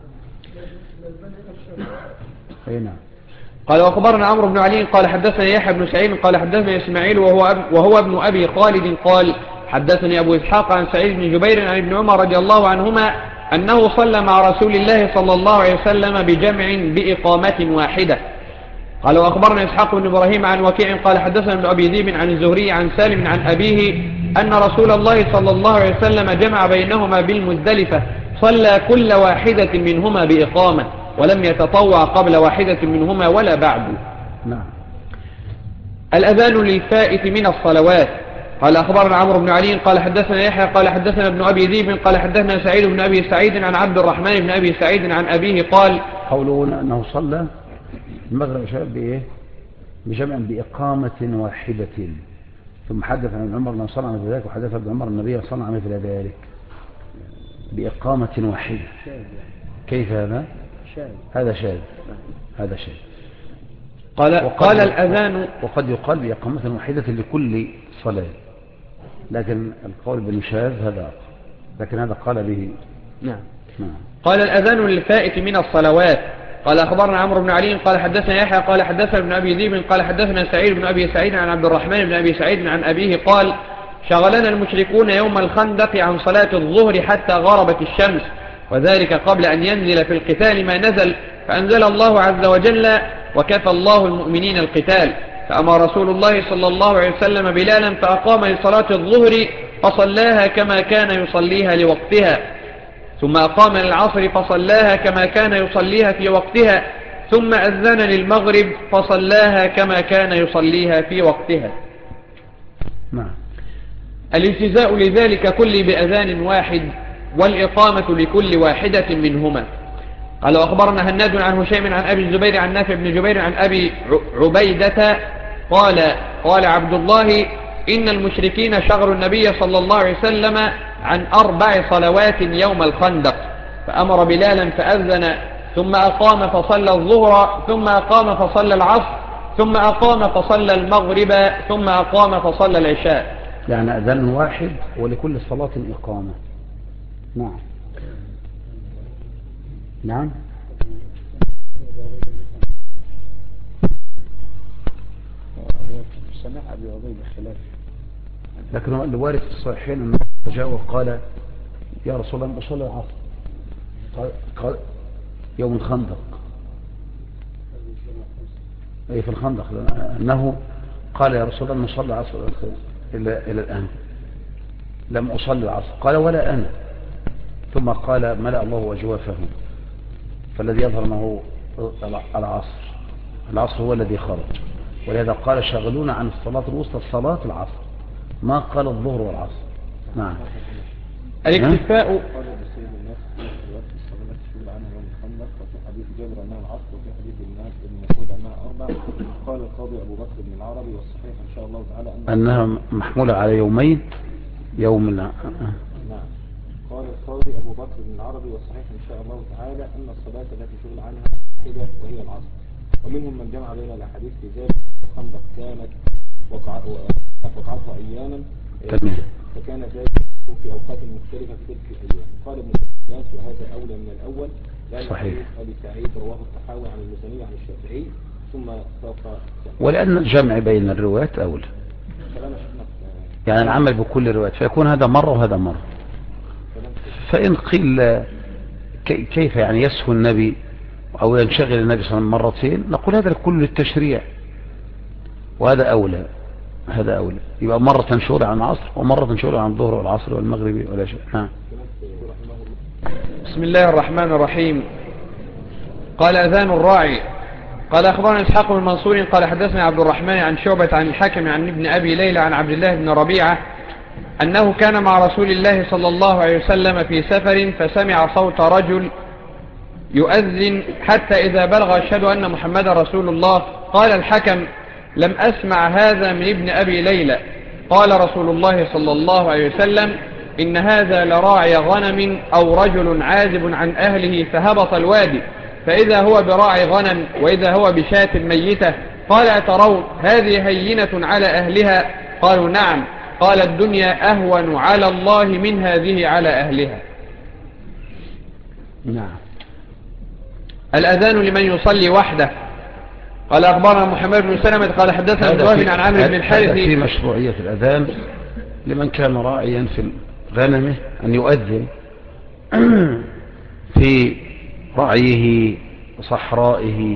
أي نعم. قال وأخبرنا عمرو بن علي قال حدثنا يحيى بن سعيد قال حدثنا إسماعيل وهو ابن أبي خالد قال حدثني أبو إسحاق عن سعيد بن جبير عن ابن عمر رضي الله عنهما أنه صلى مع رسول الله صلى الله عليه وسلم بجمع بإقامة واحدة. قال وأخبرنا إسحاق بن إبراهيم عن وكيع قال حدثنا ابن أبي ذئب عن الزهري عن سالم عن أبيه أن رسول الله صلى الله عليه وسلم جمع بينهما بالمزدلفة صلى كل واحدة منهما بإقامة ولم يتطوع قبل واحدة منهما ولا بعد. نعم. الأذان للفائت من الصلوات. قال أخبرنا عمرو بن علي قال حدثنا يحيى قال حدثنا ابن أبي ذئب قال حدثنا سعيد بن أبي سعيد عن عبد الرحمن بن أبي سعيد عن أبيه قال قولون أنه صلى المغرب شاب بإيه؟ بجمع بإقامة واحدة ثم حدث عن عمر أنه صنع مثل ذلك وحدث ابن عمر النبي صنع مثل ذلك بإقامة واحدة. كيف هذا؟ هذا شاذ. هذا شاذ. قال الأذان وقد يقال بإقامة واحدة لكل صلاة لكن القول بالشاذ هذا لكن هذا قال به. نعم. قال الأذان للفائت من الصلوات. قال أخبرنا عمرو بن علي قال حدثنا يحيى قال حدثنا ابن أبي ذئب قال حدثنا سعيد بن أبي سعيد عن عبد الرحمن بن أبي سعيد عن أبيه قال شغلنا المشركون يوم الخندق عن صلاة الظهر حتى غربت الشمس وذلك قبل أن ينزل في القتال ما نزل فأنزل الله عز وجل وكفى الله المؤمنين القتال فأمر رسول الله صلى الله عليه وسلم بلالا فأقام لصلاة الظهر فصلاها كما كان يصليها لوقتها ثم أقام للعصر فصلاها كما كان يصليها في وقتها ثم أذن للمغرب فصلاها كما كان يصليها في وقتها. الالتزاء لذلك كل بأذان واحد والإقامة لكل واحدة منهما. قال أخبرنا هناد عن هشيم عن أبي الزبير عن نافع بن جبير عن أبي عبيدة قال عبد الله إن المشركين شغلوا النبي صلى الله عليه وسلم عن 4 صلوات يوم الخندق فأمر بلالا فأذن ثم أقام فصلى الظهر ثم أقام فصلى العصر ثم أقام فصلى المغرب ثم أقام فصلى العشاء. يعني أذان واحد ولكل صلاة إقامة. نعم نعم. سمع أبي عبيد الخلاف، لكن هو اللي وارد في الصحيحين أنه جاء وقال يا رسول الله أصلي العصر، قال يوم الخندق، أي في الخندق، أنه قال يا رسول الله نصلي العصر إلى الآن لم أصلي العصر، قال ولا أنا، ثم قال ملأ الله أجوافه، فالذي يظهر أنه العصر هو الذي خرج، ولهذا قال شغلونا عن الصلاة الوسطى صلاة العصر، ما قال الظهر والعصر. نعم. الاكتفاء. قال بسيد الناس في الوقت الصلاة التي تشغل عنها يوم الخندق، وفي حديث جابر أنها العصر، وفي حديث الناس ابن مسعود أنها أربع. قال القاضي أبو بكر بن العربي والصحيح إن شاء الله تعالى أنها محمولة على يومين يوم. نعم. قال القاضي أبو بكر بن العربي والصحيح إن شاء الله تعالى أن الصلاة التي شغل عنها كده وهي العصر. ومنهم من جمع بين الأحاديث في ذلك الخندق كانت وقعتها أياما، فكان ذلك في أوقات مختلفة في تلك الأيام. قال ابن الناس وهذا أولى من الأول، لأن صحيح. أبي سعيد رواه الطحاوي عن المزني عن الشافعي ثم فوق، ولأن الجمع بين الروايات أولى، يعني العمل بكل الروايات، فيكون هذا مرة وهذا مرة. فإن قيل كيف يعني يسهو النبي أو ينشغل النبي صلى الله عليه وسلم مرتين، نقول هذا كله للتشريع، وهذا أولى، هذا أولى. يبقى مرة تنشغل عن العصر ومرة تنشغل عن الظهر والعصر والمغرب والعشاء. بسم الله الرحمن الرحيم. قال أذان الراعي. قال أخبرنا إسحاق بن منصور قال حدثنا عبد الرحمن عن شعبة عن الحكم عن ابن أبي ليلى عن عبد الله بن ربيعة أنه كان مع رسول الله صلى الله عليه وسلم في سفر، فسمع صوت رجل يؤذن حتى إذا بلغ أشهد أن محمد رسول الله. قال الحكم لم أسمع هذا من ابن أبي ليلى. قال رسول الله صلى الله عليه وسلم إن هذا لراعي غنم أو رجل عازب عن أهله فهبط الوادي، فإذا هو براعي غنم وإذا هو بشاة ميتة. قال أترون هذه هينة على أهلها؟ قالوا نعم. قال الدنيا أهون على الله من هذه على أهلها. نعم. الأذان لمن يصلي وحده. قال أخبرنا محمد بن سلمة قال حدثنا ابن وهب عن عمرو بن الحارث في مشروعية الأذان لمن كان راعيا في غنمه أن يؤذن في رعيه وصحرائه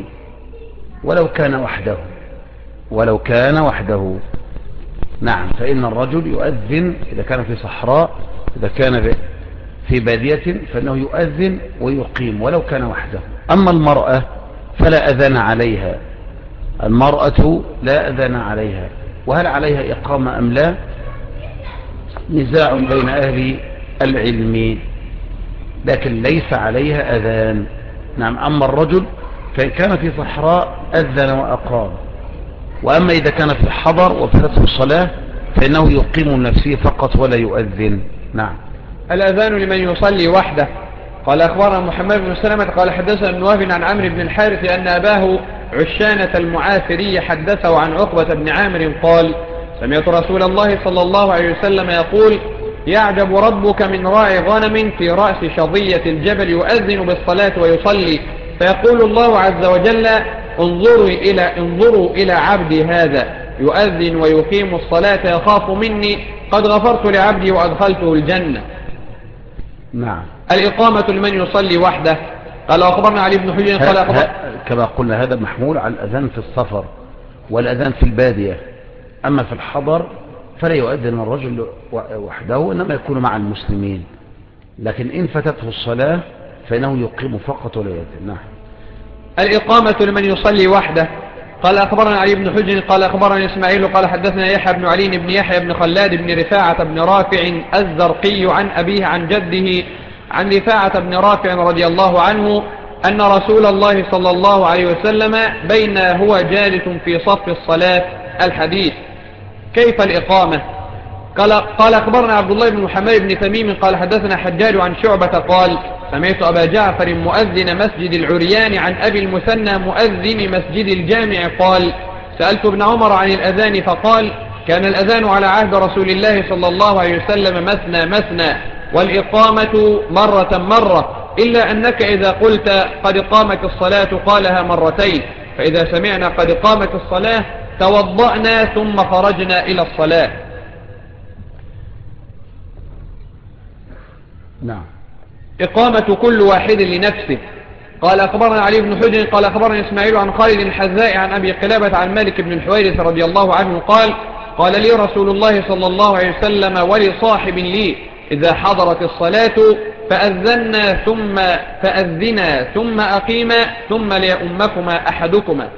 ولو كان وحده. نعم. فإن الرجل يؤذن إذا كان في صحراء، إذا كان في بادية فإنه يؤذن ويقيم ولو كان وحده. أما المرأة فلا أذان عليها، المرأة لا أذان عليها. وهل عليها إقامة أم لا؟ نزاع بين أهل العلم، لكن ليس عليها أذان. نعم. أما الرجل فإن كان في صحراء أذن وأقام، وأما إذا كان في حضر وفاتته الصلاة فإنه يقيم نفسه فقط ولا يؤذن. نعم. الأذان لمن يصلي وحده. قال أخبرنا محمد بن سلمة قال حدثنا ابن وهب عن عمرو بن الحارث أن أباه عشانة المعافري حدثه عن عقبة بن عامر قال سمعت رسول الله صلى الله عليه وسلم يقول يعجب ربك من راعي غنم في رأس شظية الجبل يؤذن بالصلاة ويصلي، فيقول الله عز وجل انظروا إلى عبدي هذا يؤذن ويقيم الصلاة يخاف مني، قد غفرت لعبدي وأدخلته الجنة. نعم. الإقامة لمن يصلي وحده. قال أخبرنا علي بن حجر قال كما قلنا هذا محمول على الأذان في السفر والأذان في البادية. أما في الحضر فلا يؤذن الرجل وحده، إنما يكون مع المسلمين، لكن إن فتته الصلاة فإنه يقيم فقط ولا يؤذن. نعم. الإقامة لمن يصلي وحده. قال أخبرنا علي بن حجر قال أخبرنا إسماعيل قال حدثنا يحيى بن علي بن يحيى بن خلاد بن رفاعة بن رافع الزرقي عن أبيه عن جده عن رفاعة بن رافع رضي الله عنه أن رسول الله صلى الله عليه وسلم بين هو جالس في صف الصلاة. الحديث. كيف الإقامة؟ قال أخبرنا عبد الله بن محمد بن تميم قال حدثنا حجاج عن شعبة قال سمعت أبا جعفر مؤذن مسجد العريان عن أبي المثنى مؤذن مسجد الجامع قال سألت ابن عمر عن الأذان فقال كان الأذان على عهد رسول الله صلى الله عليه وسلم مثنى مثنى والإقامة مرة مرة إلا أنك إذا قلت قد قامت الصلاة قالها مرتين فإذا سمعنا قد قامت الصلاة توضأنا ثم خرجنا إلى الصلاة. نعم. إقامة كل واحد لنفسه. قال أخبرنا علي بن حجر قال أخبرنا إسماعيل عن خالد الحذاء عن أبي قلابة عن مالك بن الحويرث رضي الله عنه قال لي رسول الله صلى الله عليه وسلم ولصاحب لي إذا حضرت الصلاة فأذنا ثم أقيما ثم ليؤمكما أحدكما.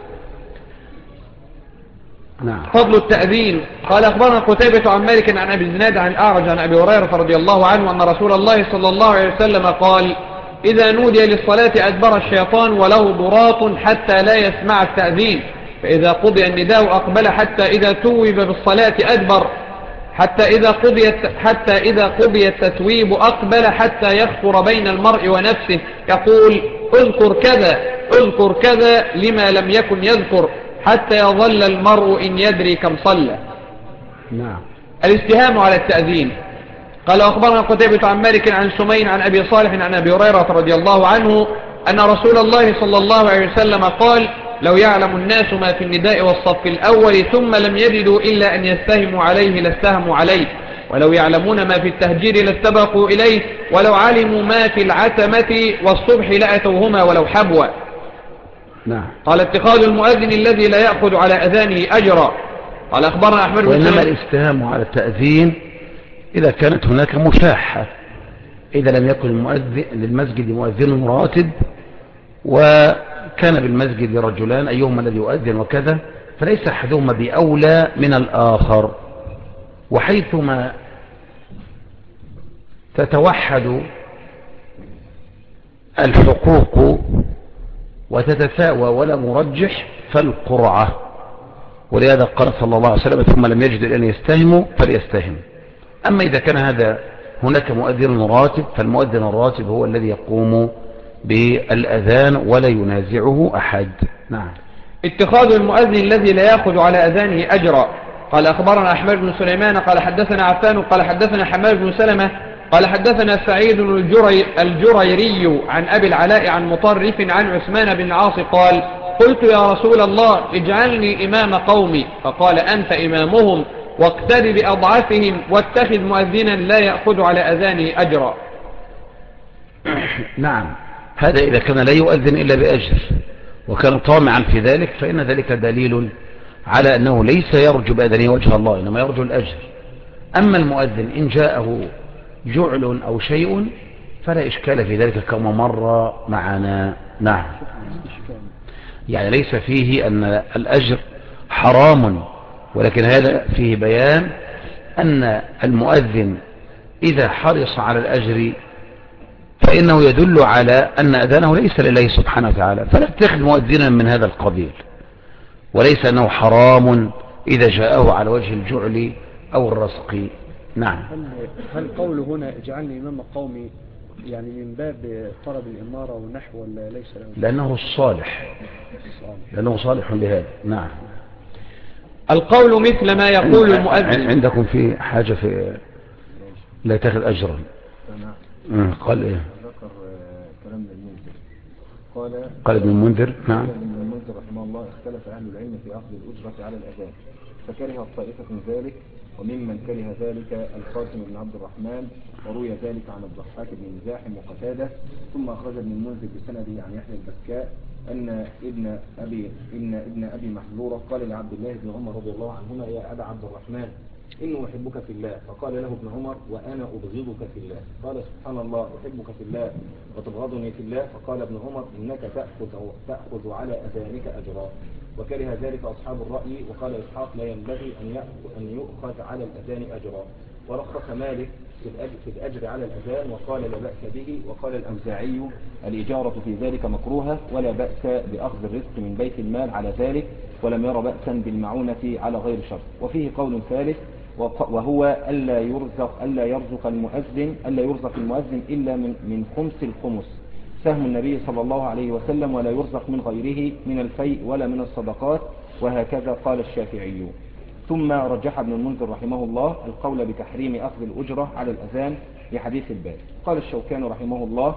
نعم. فضل التأذين. قال أخبرنا قتيبة عن مالك عن أبي الزناد عن الأعرج عن أبي هريرة رضي الله عنه أن رسول الله صلى الله عليه وسلم قال إذا نودي للصلاة أدبر الشيطان وله ضراط حتى لا يسمع التأذين فإذا قضي النداء أقبل حتى إذا توب بالصلاة أدبر حتى إذا قضي التتويب أقبل حتى يخطر بين المرء ونفسه يقول اذكر كذا لما لم يكن يذكر حتى يظل المرء إن يدري كم صلى. نعم. الاستهام على التأذين. قال أخبرنا قتيبة عن مالك عن سمين عن أبي صالح عن أبي هريرة رضي الله عنه أن رسول الله صلى الله عليه وسلم قال لو يعلم الناس ما في النداء والصف الأول ثم لم يجدوا إلا أن يستهموا عليه لاستهموا عليه ولو يعلمون ما في التهجير لاستبقوا إليه ولو علموا ما في العتمة والصبح لأتوهما ولو حبوا. نعم. قال اتخاذ المؤذن الذي لا يأخذ على أذانه أجرا. قال أخبرنا أحمد بن وإنما الاستهام على التأذين إذا كانت هناك مشاحة إذا لم يكن للمسجد مؤذن راتب وكان بالمسجد رجلان أيهما الذي يؤذن وكذا فليس أحدهما بأولى من الآخر وحيثما تتوحد الحقوق وتتساوى ولا مرجح فالقرعة ولهذا قال صلى الله عليه وسلم ثم لم يجد أن يستهموا فليستهم. أما إذا كان هذا هناك مؤذن راتب فالمؤذن الراتب هو الذي يقوم بالأذان ولا ينازعه أحد. نعم. اتخاذ المؤذن الذي لا يأخذ على أذانه أجرا. قال أخبرنا أحمد بن سليمان قال حدثنا عفان قال حدثنا حماد بن سلمة قال حدثنا سعيد الجريري عن أبي العلاء عن مطرف عن عثمان بن عاص قال قلت يا رسول الله اجعلني إمام قومي فقال أنت إمامهم واقتد بأضعفهم واتخذ مؤذنا لا يأخذ على أذانه أجرا. نعم. هذا إذا كان لا يؤذن إلا بأجر وكان طامعا في ذلك فإن ذلك دليل على أنه ليس يرجو بأذنه وجه الله إنما يرجو الأجر. أما المؤذن إن جاءه جعل أو شيء فلا إشكال في ذلك كما مر معنا. نعم. يعني ليس فيه أن الأجر حرام ولكن هذا فيه بيان أن المؤذن إذا حرص على الأجر فإنه يدل على أن أذانه ليس لله سبحانه وتعالى فلا تتخذ مؤذنا من هذا القبيل وليس أنه حرام إذا جاءه على وجه الجعل أو الرزق. نعم. هل قوله هنا اجعلني إمام قومي يعني من باب طلب الإمارة ونحو ولا ليس له؟ لأنه الصالح لأنه صالح لهذا. نعم. القول مثل ما يقول المؤذن. عندكم في حاجة في لا تأخذ أجرا. قال إيه؟ ذكر كلام المنذر قال ابن المنذر. نعم. ابن المنذر رحمه الله اختلف أهل العلم في أخذ الأجرة على الأذان فكره الطائفة من ذلك وممن كره ذلك القاسم بن عبد الرحمن وروي ذلك عن الضحاك بن مزاحم وقتادة ثم أخرج ابن المنذر بسنده عن يحيى البكاء أن ابن أبي محذورة قال لعبد الله بن عمر رضي الله عنهما يا أبا عبد الرحمن إني أحبك في الله فقال له ابن عمر وأنا أبغضك في الله قال سبحان الله أحبك في الله وتبغضني في الله فقال ابن عمر إنك تأخذ على أذانك أجرا وكره ذلك أصحاب الرأي وقال إسحاق لا ينبغي أن يؤخذ على الأذان أجرا ورخص مالك في الأجر على الأذان وقال لا بأس به وقال الأوزاعي الإجارة في ذلك مكروهة ولا بأس بأخذ الرزق من بيت المال على ذلك ولم ير بأسا بالمعونة على غير شرط وفيه قول ثالث وهو ألا يرزق المؤذن إلا من خمس الخمس سهم النبي صلى الله عليه وسلم، ولا يرزق من غيره من الفيء ولا من الصدقات، وهكذا قال الشافعي. ثم رجح ابن المنذر رحمه الله القول بتحريم أخذ الأجرة على الأذان لحديث الباب. قال الشوكاني رحمه الله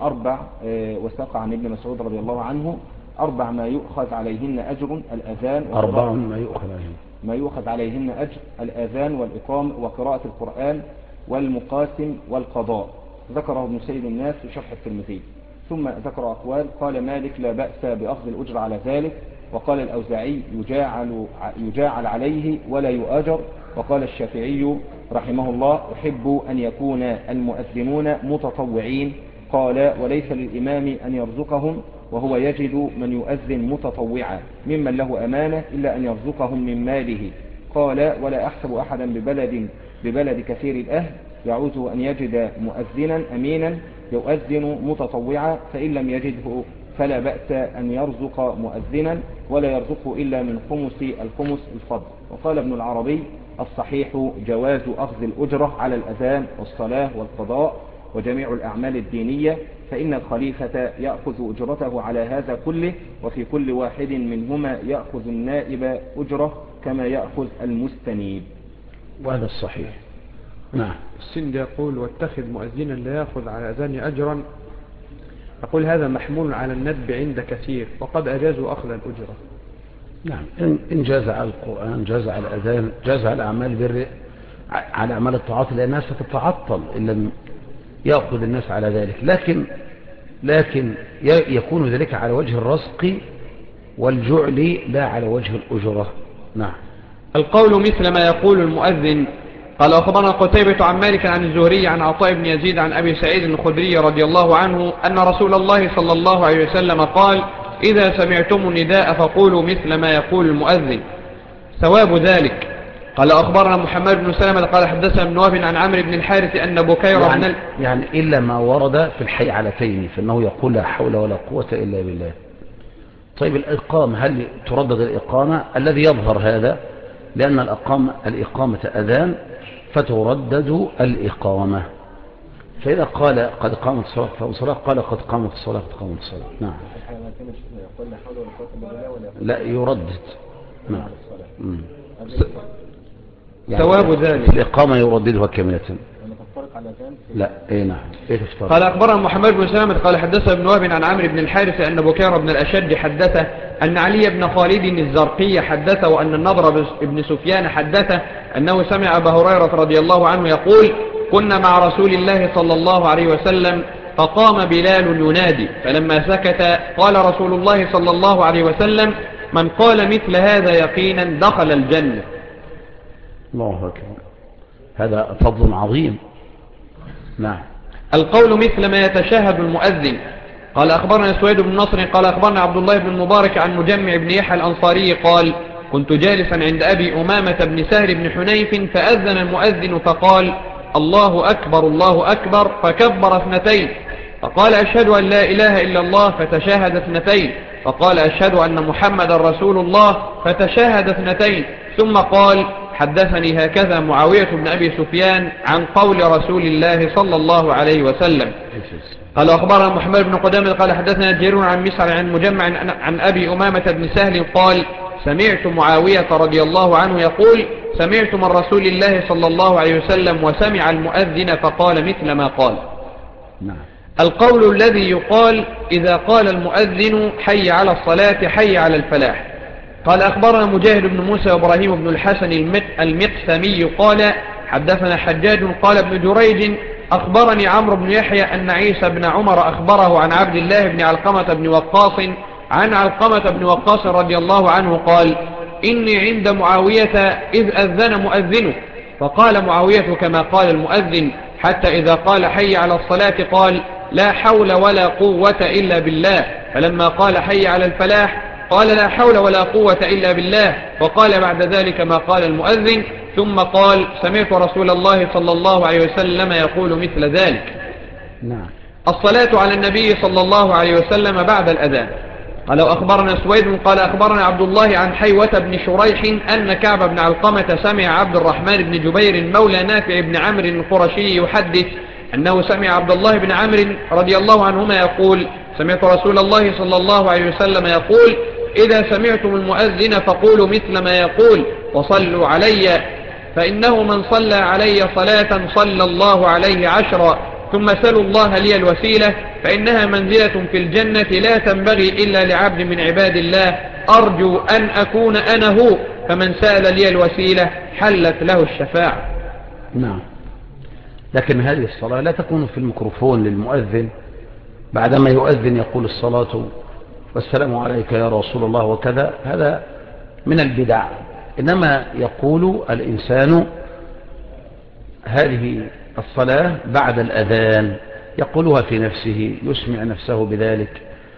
وساق عن ابن مسعود رضي الله عنه 4 ما يؤخذ عليهن أجر الأذان 4 ما يؤخذ عليهن أجر الأذان والإقام وقراءة القرآن والمقاسم والقضاء، ذكره ابن سيد الناس في شرح الترمذي. ثم ذكر أقوال، قال مالك لا بأس بأخذ الأجر على ذلك، وقال الأوزاعي يجاعل عليه ولا يؤجر، وقال الشافعي رحمه الله أحب أن يكون المؤذنون متطوعين، قال وليس للإمام أن يرزقهم وهو يجد من يؤذن متطوعا ممن له أمانة إلا أن يرزقهم من ماله، قال ولا أحسب أحدا ببلد كثير الأهل يعوزه أن يجد مؤذنا أمينا يؤذن متطوعا، فإن لم يجده فلا بأس أن يرزق مؤذنا ولا يرزقه إلا من الخمس الفضل. وقال ابن العربي الصحيح جواز أخذ الأجرة على الأذان والصلاة والقضاء وجميع الأعمال الدينية، فإن الخليفة يأخذ أجرته على هذا كله، وفي كل واحد منهما يأخذ النائب أجرة كما يأخذ المستنيب. وهذا الصحيح. نعم. السند يقول واتخذ مؤذنا لا يأخذ على أذان أجرا، يقول هذا محمول على الندب عند كثير، وقد أجازوا أخذ الأجرة. نعم، إن جاز على القرآن جاز على الأذان جاز على أعمال البر على أعمال الطاعات، لأنها ستتعطل إن لم يأخذ الناس على ذلك، لكن يكون ذلك على وجه الرزق والجعل لا على وجه الأجرة. نعم. القول مثل ما يقول المؤذن. قال أخبرنا قتيبة عن مالك عن الزهري عن عطاء بن يزيد عن أبي سعيد الخدري رضي الله عنه أن رسول الله صلى الله عليه وسلم قال إذا سمعتم النداء فقولوا مثل ما يقول المؤذن. ثواب ذلك. قال أخبرنا محمد بن سلمة قال حدثنا ابن وهب عن عمرو بن الحارث أن بكير يعني إلا ما ورد في الحي علتين فإنه يقول لا حول ولا قوة إلا بالله. طيب الإقامة، هل تردد الإقامة؟ الذي يظهر هذا لأن الإقامة أذان فتردد الإقامة، فإذا قال قد قامت الصلاة فهو صلاة، قال قد قامت الصلاة قد قامت الصلاة. نعم. لا يردد. نعم. ثواب ذلك الإقامة يرددها كاملة. لا ايه نعم. قال أخبرنا محمد بن سلمة قال حدثنا ابن وهب عن عمرو بن الحارث أن بكير بن الأشج حدثه أن علي بن خالد الزرقي حدثه وأن النضر بن سفيان حدثه أنه سمع أبا هريرة رضي الله عنه يقول كنا مع رسول الله صلى الله عليه وسلم فقام بلال ينادي، فلما سكت قال رسول الله صلى الله عليه وسلم من قال مثل هذا يقينا دخل الجنة. الله أكبر، هذا فضل عظيم. نعم. القول مثل ما يتشهد المؤذن. قال أخبرنا سويد بن نصر قال أخبرنا عبد الله بن المبارك عن مجمع بن يحيى الأنصاري قال كنت جالسا عند أبي أمامة بن سهل بن حنيف فأذن المؤذن فقال الله أكبر الله أكبر، فكبر 2 فقال أشهد أن لا إله إلا الله فتشاهد 2 فقال أشهد أن محمد رسول الله فتشاهد 2 ثم قال حدثني هكذا معاوية بن أبي سفيان عن قول رسول الله صلى الله عليه وسلم. قال أخبرنا محمد بن قدامة قال حدثنا جرير عن مسعر عن مجمع عن أبي أمامة بن سهل قال سمعت معاوية رضي الله عنه يقول سمعت من رسول الله صلى الله عليه وسلم وسمع المؤذن فقال مثل ما قال. نعم. القول الذي يقال إذا قال المؤذن حي على الصلاة حي على الفلاح. قال أخبرنا مجاهد بن موسى وإبراهيم بن الحسن المقسمي قال حدثنا حجاج قال ابن جريج أخبرني عمرو بن يحيى أن عيسى بن عمر أخبره عن عبد الله بن علقمة بن وقاص عن علقمة بن وقاص رضي الله عنه قال إني عند معاوية إذ أذن مؤذنه، فقال معاوية كما قال المؤذن حتى إذا قال حي على الصلاة قال لا حول ولا قوة إلا بالله، فلما قال حي على الفلاح قال لا حول ولا قوة إلا بالله، وقال بعد ذلك ما قال المؤذن ثم قال سمعت رسول الله صلى الله عليه وسلم يقول مثل ذلك. نعم. الصلاة على النبي صلى الله عليه وسلم بعد الأذان. قال وأخبرنا سويد قال أخبرنا عبد الله عن حيوة بن شريح أن كعب بن علقمة سمع عبد الرحمن بن جبير مولى نافع بن عمرو القرشي يحدث أنه سمع عبد الله بن عمرو رضي الله عنهما يقول سمعت رسول الله صلى الله عليه وسلم يقول إذا سمعتم المؤذن فقولوا مثل ما يقول وصلوا علي فإنه من صلى علي صلاة صلى الله عليه 10 ثم سلوا الله لي الوسيلة فإنها منزلة في الجنة لا تنبغي إلا لعبد من عباد الله أرجو أن أكون أنا هو فمن سأل لي الوسيلة حلت له الشفاعة. نعم. لكن هذه الصلاة لا تكون في الميكروفون للمؤذن بعدما يؤذن يقول الصلاة والسلام عليك يا رسول الله وكذا، هذا من البدع. إنما يقول الإنسان هذه الصلاة بعد الأذان يقولها في نفسه، يسمع نفسه بذلك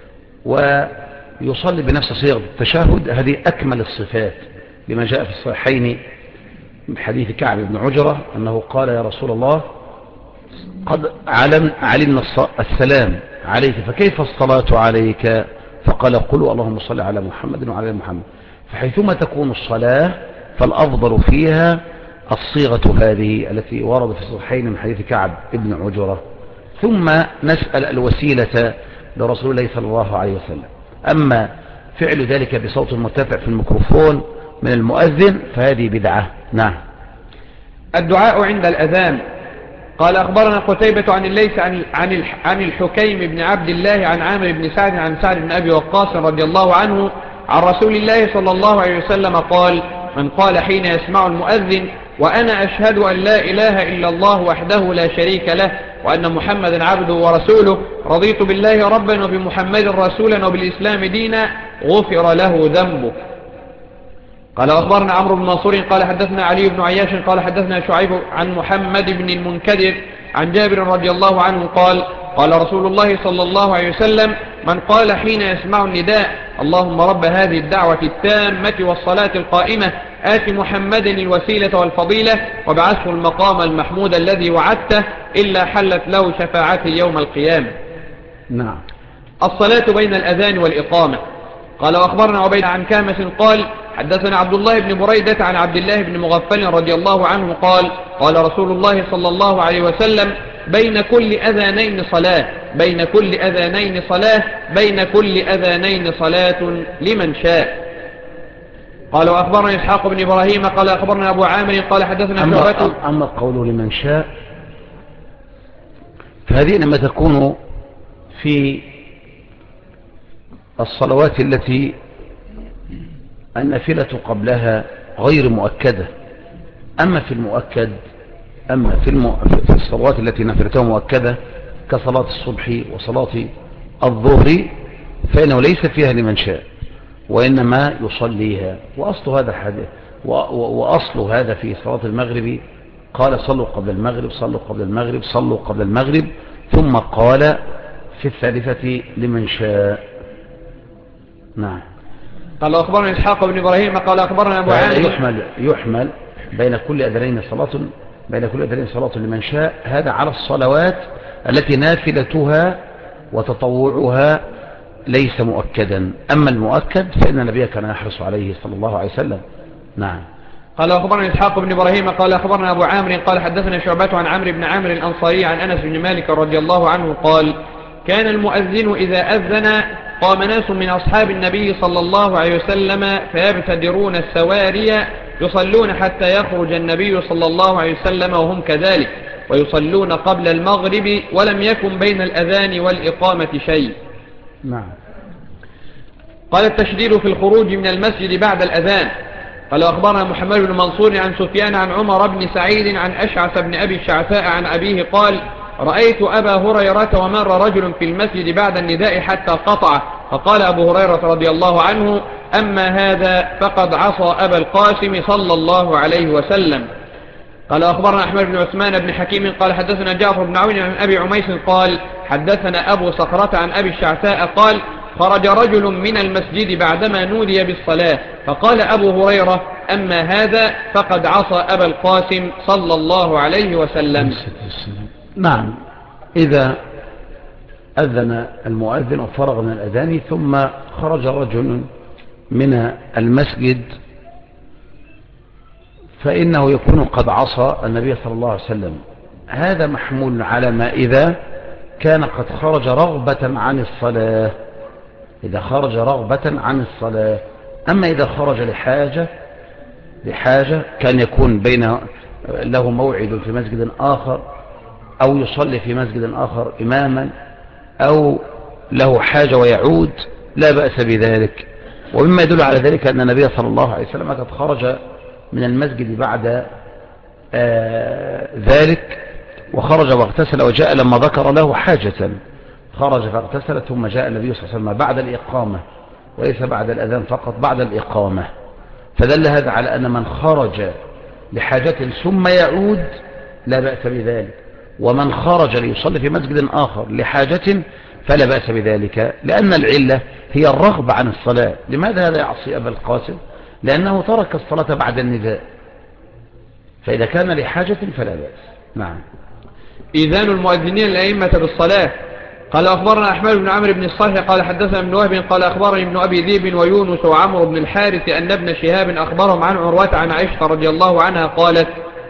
ويصلي بنفس صيغة التشهد. هذه أكمل الصفات لما جاء في الصحيحين من حديث كعب بن عجرة أنه قال يا رسول الله قد علمنا السلام عليك فكيف الصلاة عليك؟ فقال قلوا اللهم صل على محمد وعلى محمد. فحيثما تكون الصلاة فالأفضل فيها الصيغة هذه التي ورد في الصحيحين من حديث كعب بن عجرة، ثم نسأل الوسيلة لرسول الله صلى الله عليه وسلم. أما فعل ذلك بصوت مرتفع في الميكروفون من المؤذن فهذه بدعة. نعم. الدعاء عند الأذان. قال أخبرنا قتيبة عن الليث عن الحكيم بن عبد الله عن عامر بن سعد عن سعد بن أبي وقاص رضي الله عنه عن رسول الله صلى الله عليه وسلم قال من قال حين يسمع المؤذن وأنا أشهد أن لا إله إلا الله وحده لا شريك له وأن محمدا عبده ورسوله رضيت بالله ربا وبمحمد رسولا وبالإسلام دينا غفر له ذنبه. قال أخبرنا عمرو بن منصور قال حدثنا علي بن عياش قال حدثنا شعيب عن محمد بن المنكدر عن جابر رضي الله عنه قال قال رسول الله صلى الله عليه وسلم من قال حين يسمع النداء اللهم رب هذه الدعوة التامة والصلاة القائمة آت محمدا الوسيلة والفضيلة وابعثه المقام المحمود الذي وعدته إلا حلت له شفاعته يوم القيامة. نعم. الصلاة بين الأذان والإقامة. قال وأخبرنا عبيد عن كامس قال حدثنا عبد الله بن بريدة عن عبد الله بن مغفل رضي الله عنه قال قال رسول الله صلى الله عليه وسلم بين كل أذانين صلاة بين كل أذانين صلاة بين كل أذانين صلاة لمن شاء. قال وأخبرنا إسحاق بن إبراهيم قال أخبرنا أبو عامر قال حدثنا شعبة. أما قوله لمن شاء فهذه لما تكون في الصلوات التي النافلة قبلها غير مؤكدة. أما في المؤكد في الصلوات التي نافلتها مؤكدة كصلاة الصبح وصلاة الظهر فإنه ليس فيها لمن شاء وإنما يصليها. وأصل هذا حديث وأصل هذا في صلاة المغرب قال صلوا قبل المغرب صلوا قبل المغرب صلوا قبل المغرب ثم قال في الثالثة لمن شاء. نعم. قال أخبرنا إسحاق بن إبراهيم قال أخبرنا أبو عامر يحمل بين كل أذانين صلاة لمن شاء. هذا على الصلوات التي نافلتها وتطوعها ليس مؤكدا. أما المؤكد فإن النبي كان يحرص عليه صلى الله عليه وسلم. نعم. قال أخبرنا إسحاق بن إبراهيم قال أخبرنا أبو عامر قال حدثنا شعبة عن عمرو بن عامر الأنصاري عن أنس بن مالك رضي الله عنه قال كان المؤذن إذا أذن قام ناس من أصحاب النبي صلى الله عليه وسلم فيبتدرون السواري يصلون حتى يخرج النبي صلى الله عليه وسلم وهم كذلك ويصلون قبل المغرب ولم يكن بين الأذان والإقامة شيء. نعم. قال التشديد في الخروج من المسجد بعد الأذان. قال أخبرنا محمد بن منصور عن سفيان عن عمر بن سعيد عن أشعث بن أبي الشعثاء عن أبيه قال رأيت أبا هريرة ومر رجل في المسجد بعد النداء حتى قطع فقال أبو هريرة رضي الله عنه أما هذا فقد عصى أبا القاسم صلى الله عليه وسلم. قال أخبرنا أحمد بن عثمان بن حكيم قال حدثنا جعفر بن عون عن أبي عميس قال حدثنا أبو صخرة عن أبي الشعثاء قال خرج رجل من المسجد بعدما نودي بالصلاة فقال أبو هريرة أما هذا فقد عصى أبا القاسم صلى الله عليه وسلم. نعم. إذا أذن المؤذن وفرغ من الأذان ثم خرج رجل من المسجد فإنه يكون قد عصى النبي صلى الله عليه وسلم. هذا محمول على ما إذا كان قد خرج رغبة عن الصلاة، إذا خرج رغبة عن الصلاة. أما إذا خرج لحاجة كان يكون بين له موعد في مسجد آخر أو يصلي في مسجد آخر إماما أو له حاجة ويعود، لا بأس بذلك. ومما يدل على ذلك أن النبي صلى الله عليه وسلم قد خرج من المسجد بعد ذلك وخرج واغتسل وجاء لما ذكر له حاجة، خرج فاغتسل ثم جاء النبي صلى الله عليه وسلم بعد الإقامة وليس بعد الأذان فقط، بعد الإقامة. فدل هذا على أن من خرج لحاجة ثم يعود لا بأس بذلك، ومن خرج ليصلي في مسجد آخر لحاجة فلا بأس بذلك، لأن العلة هي الرغبة عن الصلاة. لماذا هذا يعصي أبا القاسم؟ لأنه ترك الصلاة بعد النداء، فإذا كان لحاجة فلا بأس. نعم. إذان المؤذنين الأئمة بالصلاة. قال أخبرنا أحمد بن عمرو بن الصالح قال حدثنا ابن وهب قال أخبرني ابن أبي ذئب ويونس وعمرو بن الحارث أن ابن شهاب أخبرهم عن عروة عن عائشة رضي الله عنها قالت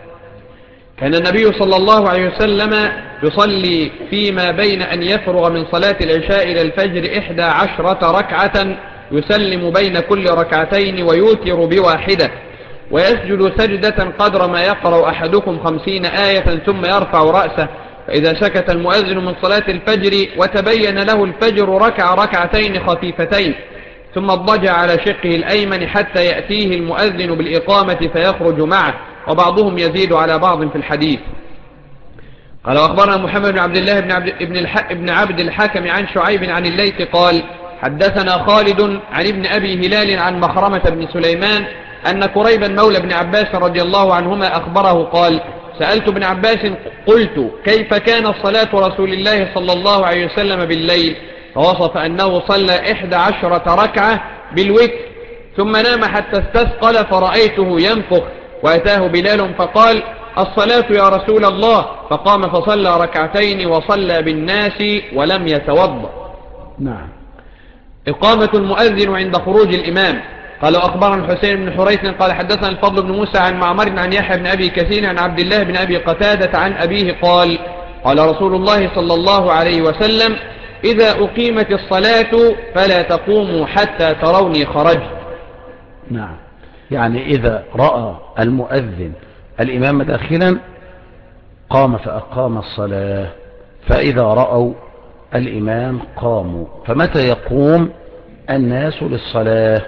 كان النبي صلى الله عليه وسلم يصلي فيما بين أن يفرغ من صلاة العشاء إلى الفجر 11 ركعة يسلم بين كل ركعتين ويوتر بواحدة ويسجد سجدة قدر ما يقرأ أحدكم 50 آية ثم يرفع رأسه، فإذا سكت المؤذن من صلاة الفجر وتبين له الفجر ركع ركعتين خفيفتين ثم اضطجع على شقه الأيمن حتى يأتيه المؤذن بالإقامة فيخرج معه، وبعضهم يزيد على بعض في الحديث. قال أخبرنا محمد بن عبد الله بن عبد الحكم عن شعيب عن الليث قال حدثنا خالد عن ابن أبي هلال عن مخرمة بن سليمان أن كريبا مولى بن عباس رضي الله عنهما أخبره قال سألت ابن عباس قلت كيف كان صلاة رسول الله صلى الله عليه وسلم بالليل؟ فوصف أنه صلى 11 ركعة بالوتر ثم نام حتى استثقل فرأيته ينفخ، وأتاه بلال فقال الصلاة يا رسول الله، فقام فصلى ركعتين وصلى بالناس ولم يتوضأ. نعم. إقامة المؤذن عند خروج الإمام. قال أخبرنا الحسين بن حريث قال حدثنا الفضل بن موسى عن معمر عن يحيى بن أبي كثير عن عبد الله بن أبي قتادة عن أبيه قال قال رسول الله صلى الله عليه وسلم إذا أقيمت الصلاة فلا تقوموا حتى تروني خرجت. نعم، يعني إذا رأى المؤذن الإمام داخلا قام فأقام الصلاة، فإذا رأوا الإمام قاموا. فمتى يقوم الناس للصلاة؟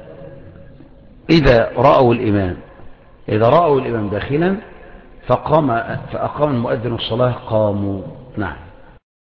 إذا رأوا الإمام داخلا فأقام المؤذن الصلاة قاموا. نعم.